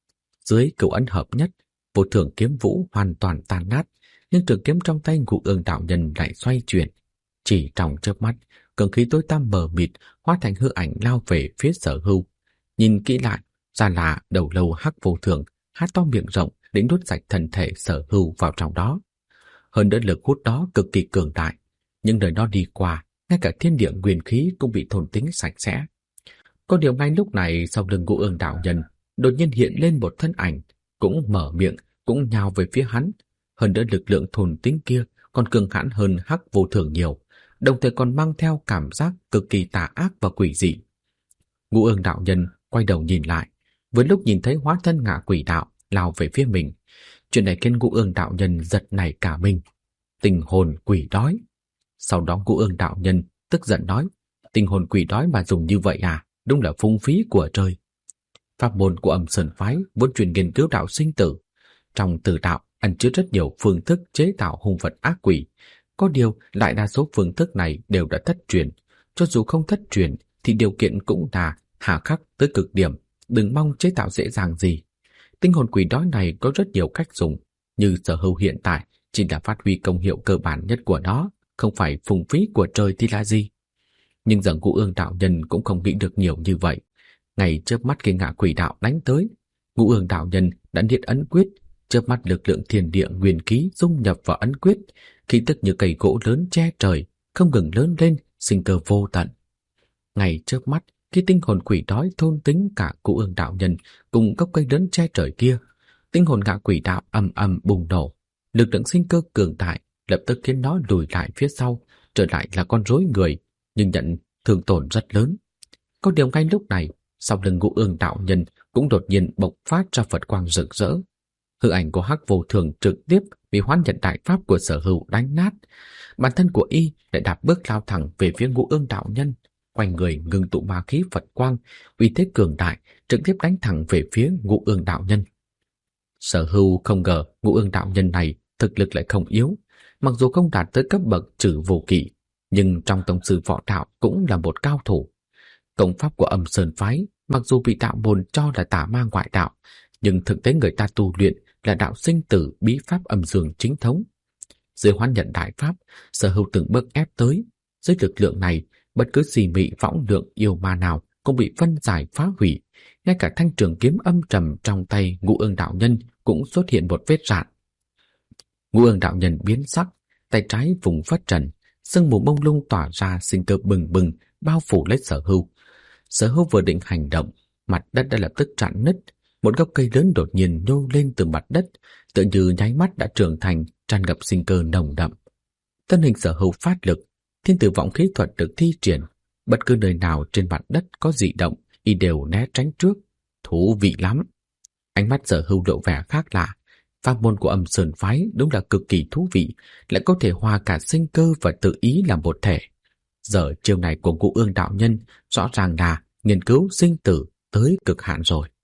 S1: Dưới cửu ấn hợp nhất, Vô Thường kiếm vũ hoàn toàn tan nát, nhưng trường kiếm trong tay Ngũ Ương đạo nhân lại xoay chuyển. Chỉ trong chớp mắt, cường khí tối tăm mờ mịt hóa thành hư ảnh lao về phía Sở Hưu. Nhìn kỹ lại, ra là đầu lâu hắc vô thường, há to miệng rộng định nuốt sạch thân thể Sở Hưu vào trong đó. Hơn nữa lực hút đó cực kỳ cường đại, nhưng nơi nó đi qua, ngay cả thiên địa nguyên khí cũng bị thôn tính sạch sẽ. Có điều ngay lúc này, sau lưng Ngũ Ương đạo nhân đột nhiên hiện lên một thân ảnh, cũng mở miệng, cũng nhào về phía hắn. Hơn nữa lực lượng thôn tính kia còn cường hãn hơn hắc vô thường nhiều, đồng thời còn mang theo cảm giác cực kỳ tà ác và quỷ dị. Ngũ Ương đạo nhân quay đầu nhìn lại, với lúc nhìn thấy hóa thân ngạ quỷ đạo lao về phía mình. Chuyện này khiến Ngũ Ương đạo nhân giật nảy cả mình. Tình hồn quỷ đói. Sau đó Ngũ Ương đạo nhân tức giận nói, tình hồn quỷ đói mà dùng như vậy à, đúng là phung phí của trời. Pháp môn của Âm Sơn phái vốn truyền nghiên cứu đạo sinh tử. Trong tử đạo ẩn chứa rất nhiều phương thức chế tạo hung vật ác quỷ. Có điều đại đa số phương thức này đều đã thất truyền. Cho dù không thất truyền thì điều kiện cũng là hà khắc tới cực điểm, đừng mong chế tạo dễ dàng gì. Tinh hồn quỷ đói này có rất nhiều cách dùng, như Sở Hưu hiện tại chỉ là phát huy công hiệu cơ bản nhất của nó, không phải phung phí của trời thì là gì. Nhưng giờ Ngũ Ương đạo nhân cũng không nghĩ được nhiều như vậy. Ngay chớp mắt khi ngạ quỷ đạo đánh tới, Ngũ Ương đạo nhân đã niết ấn quyết, chớp mắt lực lượng thiên địa nguyên khí dung nhập vào ấn quyết, khí tức như cây gỗ lớn che trời, không ngừng lớn lên, sinh cơ vô tận. Ngay chớp mắt, khi tinh hồn quỷ đói thôn tính cả Ngũ Ương đạo nhân cùng gốc cây lớn che trời kia, tinh hồn ngạ quỷ đạo ầm ầm bùng nổ, lực lượng sinh cơ cường đại lập tức khiến nó lùi lại phía sau, trở lại là con rối người, nhưng nhận thương tổn rất lớn. Có điều ngay lúc này, sau lưng Ngũ Ương đạo nhân cũng đột nhiên bộc phát ra Phật quang rực rỡ. Hư ảnh của hắc vô thường trực tiếp bị Hoán Nhận đại pháp của Sở Hưu đánh nát. Bản thân của y lại đạp bước lao thẳng về phía Ngũ Ương đạo nhân, quanh người ngưng tụ ma khí Phật quang, uy thế cường đại trực tiếp đánh thẳng về phía Ngũ Ương đạo nhân. Sở Hưu không ngờ Ngũ Ương đạo nhân này thực lực lại không yếu, mặc dù không đạt tới cấp bậc Trử Vô Kỵ, nhưng trong tông sư võ đạo cũng là một cao thủ. Công pháp của Âm Sơn phái mặc dù bị đạo môn cho là tà ma ngoại đạo, nhưng thực tế người ta tu luyện là đạo sinh tử bí pháp âm dương chính thống. Dưới Hoán Nhận đại pháp, Sở Hưu từng bước ép tới. Dưới lực lượng này, bất cứ gì mị võng lượng yêu ma nào cũng bị phân giải phá hủy. Ngay cả thanh trường kiếm âm trầm trong tay Ngũ Ương đạo nhân cũng xuất hiện một vết rạn. Ngũ Ương đạo nhân biến sắc, tay trái vùng phất trần, sương mù mông lung tỏa ra sinh cơ bừng bừng bao phủ lấy Sở Hưu. Sở Hưu vừa định hành động, mặt đất đã lập tức rạn nứt. Một gốc cây lớn đột nhiên nhô lên từ mặt đất, tựa như nháy mắt đã trưởng thành, tràn ngập sinh cơ nồng đậm. Thân hình Sở Hưu phát lực, thiên tử vọng khí thuật được thi triển, bất cứ nơi nào trên mặt đất có dị động, y đều né tránh trước. Thú vị lắm. Ánh mắt Sở Hưu lộ vẻ khác lạ. Pháp môn của Âm Sơn phái đúng là cực kỳ thú vị, lại có thể hòa cả sinh cơ và tự ý làm một thể. Giờ chiêu này của Ngũ Ương đạo nhân rõ ràng là nghiên cứu sinh tử tới cực hạn rồi.